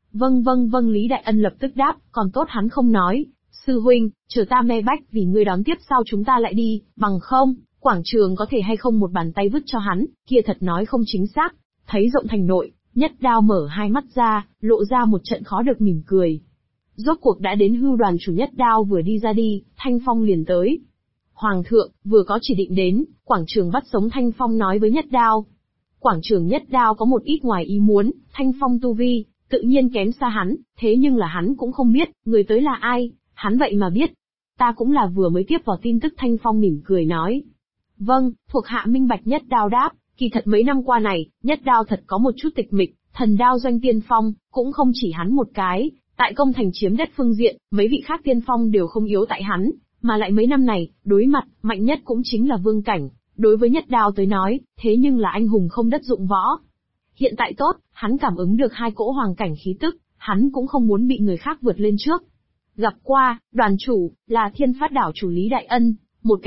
Vâng, Lý Đại Ân lập tức đáp, còn tốt hắn không nói, sư huynh, chờ ta me bách vì ngươi đón tiếp sau chúng ta lại đi, bằng không, Quảng Trường có thể hay không một bàn tay vứt cho hắn, kia thật nói không chính xác. Thấy Rộng Thành nội, Nhất Đao mở hai mắt ra, lộ ra một trận khó được mỉm cười. Rốt cuộc đã đến Hưu đoàn chủ. Nhất Đao vừa đi ra đi, Thanh Phong liền tới. Hoàng thượng, vừa có chỉ định đến, Quảng Trường bắt sống. Thanh Phong nói với Nhất Đao. Quảng Trường Nhất Đao có một ít ngoài ý muốn, Thanh Phong tu vi, tự nhiên kém xa hắn, thế nhưng là hắn cũng không biết, người tới là ai, hắn vậy mà biết. Ta cũng là vừa mới tiếp vào tin tức. Thanh Phong mỉm cười nói. Vâng, thuộc hạ minh bạch. Nhất Đao đáp, kỳ thật mấy năm qua này, Nhất Đao thật có một chút tịch mịch, thần đao doanh tiên phong, cũng không chỉ hắn một cái, tại công thành chiếm đất phương diện, mấy vị khác tiên phong đều không yếu tại hắn, mà lại mấy năm này, đối mặt, mạnh nhất cũng chính là vương cảnh, đối với Nhất Đao tới nói, thế nhưng là anh hùng không đất dụng võ. Hiện tại tốt, hắn cảm ứng được 2 cỗ hoàng cảnh khí tức, hắn cũng không muốn bị người khác vượt lên trước. Gặp qua, đoàn chủ, là Thiên Phát đảo chủ Lý Đại Ân, một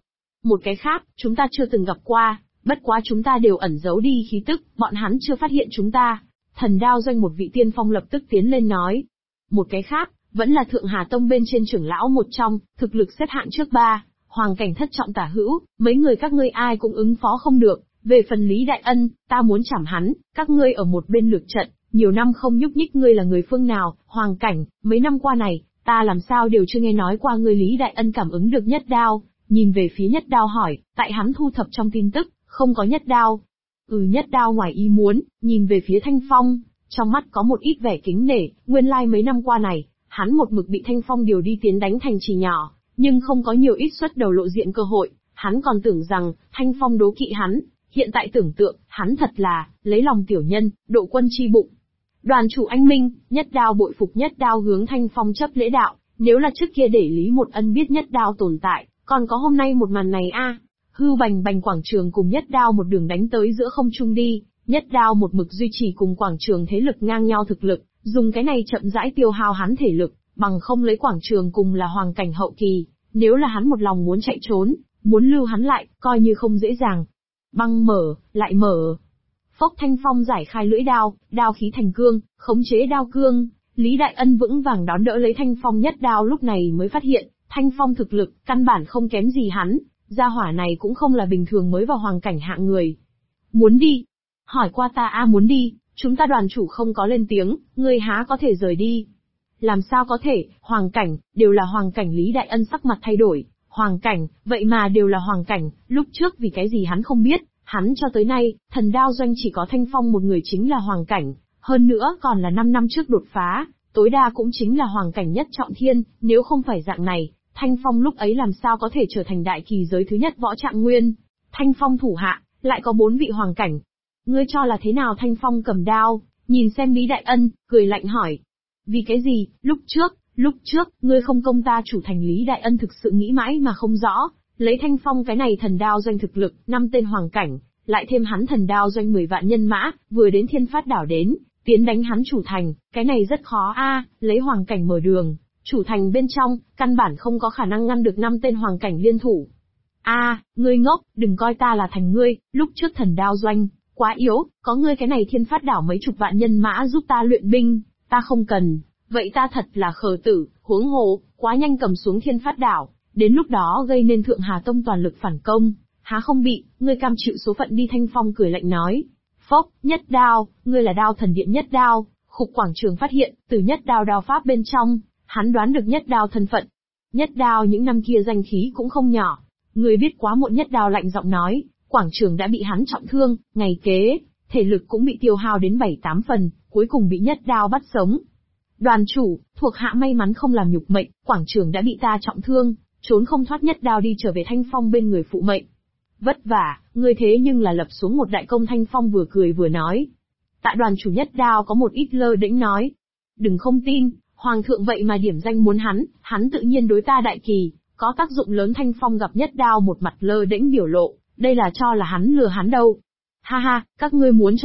cái khác, chúng ta chưa từng gặp qua, bất quá chúng ta đều ẩn giấu đi khí tức, bọn hắn chưa phát hiện chúng ta. Thần đao doanh một vị tiên phong lập tức tiến lên nói. Một cái khác, vẫn là Thượng Hà Tông bên trên trưởng lão một trong, thực lực xếp hạng trước 3, hoàng cảnh thất trọng tả hữu, mấy người các ngươi ai cũng ứng phó không được. Về phần Lý Đại Ân, ta muốn chảm hắn, các ngươi ở một bên lược trận, nhiều năm không nhúc nhích. Ngươi là người phương nào? Hoàng cảnh, mấy năm qua này, ta làm sao đều chưa nghe nói qua ngươi. Lý Đại Ân cảm ứng được Nhất Đao, nhìn về phía Nhất Đao hỏi, tại hắn thu thập trong tin tức, không có Nhất Đao. Nhất Đao ngoài ý muốn, nhìn về phía Thanh Phong, trong mắt có một ít vẻ kính nể, nguyên lai mấy năm qua này, hắn một mực bị Thanh Phong điều đi tiến đánh thành trì nhỏ, nhưng không có nhiều ít xuất đầu lộ diện cơ hội, hắn còn tưởng rằng, Thanh Phong đố kỵ hắn, hiện tại tưởng tượng, hắn thật là, lấy lòng tiểu nhân, độ quân chi bụng. Đoàn chủ anh minh, Nhất Đao bội phục. Nhất Đao hướng Thanh Phong chấp lễ đạo, nếu là trước kia để Lý Một Ân biết Nhất Đao tồn tại, còn có hôm nay một màn này a. Hưu bành bành. Quảng Trường cùng Nhất Đao một đường đánh tới giữa không trung đi, Nhất Đao một mực duy trì cùng Quảng Trường thế lực ngang nhau thực lực, dùng cái này chậm rãi tiêu hao hắn thể lực, bằng không lấy Quảng Trường cùng là hoàng cảnh hậu kỳ, nếu là hắn một lòng muốn chạy trốn, muốn lưu hắn lại, coi như không dễ dàng. Băng mở, lại mở. Phốc. Thanh Phong giải khai lưỡi đao, đao khí thành cương, khống chế đao cương, Lý Đại Ân vững vàng đón đỡ lấy Thanh Phong. Nhất Đao lúc này mới phát hiện, Thanh Phong thực lực, căn bản không kém gì hắn, gia hỏa này cũng không là bình thường mới vào hoàng cảnh hạng người. Muốn đi? Hỏi qua ta muốn đi, chúng ta đoàn chủ không có lên tiếng, ngươi há có thể rời đi? Làm sao có thể, hoàng cảnh, đều là hoàng cảnh. Lý Đại Ân sắc mặt thay đổi, hoàng cảnh, vậy mà đều là hoàng cảnh, lúc trước vì cái gì hắn không biết, hắn cho tới nay, thần đao doanh chỉ có Thanh Phong một người chính là hoàng cảnh, hơn nữa còn là 5 năm trước đột phá, tối đa cũng chính là hoàng cảnh nhất trọng thiên, nếu không phải dạng này, Thanh Phong lúc ấy làm sao có thể trở thành đại kỳ giới thứ nhất võ trạng nguyên. Thanh Phong thủ hạ, lại có 4 vị hoàng cảnh. Ngươi cho là thế nào? Thanh Phong cầm đao, nhìn xem Lý Đại Ân, cười lạnh hỏi. Vì cái gì, lúc trước, ngươi không công ta chủ thành? Lý Đại Ân thực sự nghĩ mãi mà không rõ, lấy Thanh Phong cái này thần đao doanh thực lực, 5 tên hoàng cảnh, lại thêm hắn thần đao doanh 10 vạn nhân mã, vừa đến Thiên Phát đảo đến, tiến đánh hắn chủ thành, cái này rất khó lấy hoàng cảnh mở đường. Chủ thành bên trong, căn bản không có khả năng ngăn được 5 tên hoàng cảnh liên thủ. Ngươi ngốc, đừng coi ta là thành ngươi, lúc trước thần đao doanh, Quá yếu, có ngươi cái này thiên phát đảo mấy chục vạn nhân mã giúp ta luyện binh, ta không cần. Vậy ta thật là khờ tử, huống hồ, quá nhanh cầm xuống thiên phát đảo, đến lúc đó gây nên Thượng Hà Tông toàn lực phản công, há không bị, ngươi cam chịu số phận đi. Thanh Phong cười lạnh nói. Phốc, nhất đao, ngươi là đao thần điện nhất đao. Khục quảng trường phát hiện, từ nhất đao đao pháp bên trong, hắn đoán được nhất đao thân phận. Nhất đao những năm kia danh khí cũng không nhỏ. Người biết quá muộn. Nhất đao lạnh giọng nói, quảng trường đã bị hắn trọng thương, ngày kế, thể lực cũng bị tiêu hao đến 7-8 phần, cuối cùng bị nhất đao bắt sống. Đoàn chủ, thuộc hạ may mắn không làm nhục mệnh, quảng trường đã bị ta trọng thương, trốn không thoát. Nhất đao đi trở về Thanh Phong bên người phụ mệnh. Vất vả, ngươi thế nhưng là lập xuống một đại công. Thanh Phong vừa cười vừa nói. Tại đoàn chủ. Nhất đao có một ít lơ đễnh nói. Đừng không tin, hoàng thượng vậy mà điểm danh muốn hắn tự nhiên đối ta đại kỳ, có tác dụng lớn. Thanh Phong gặp nhất đao một mặt lơ đễnh biểu lộ, đây là cho là hắn lừa hắn đâu. Ha ha, các ngươi muốn cho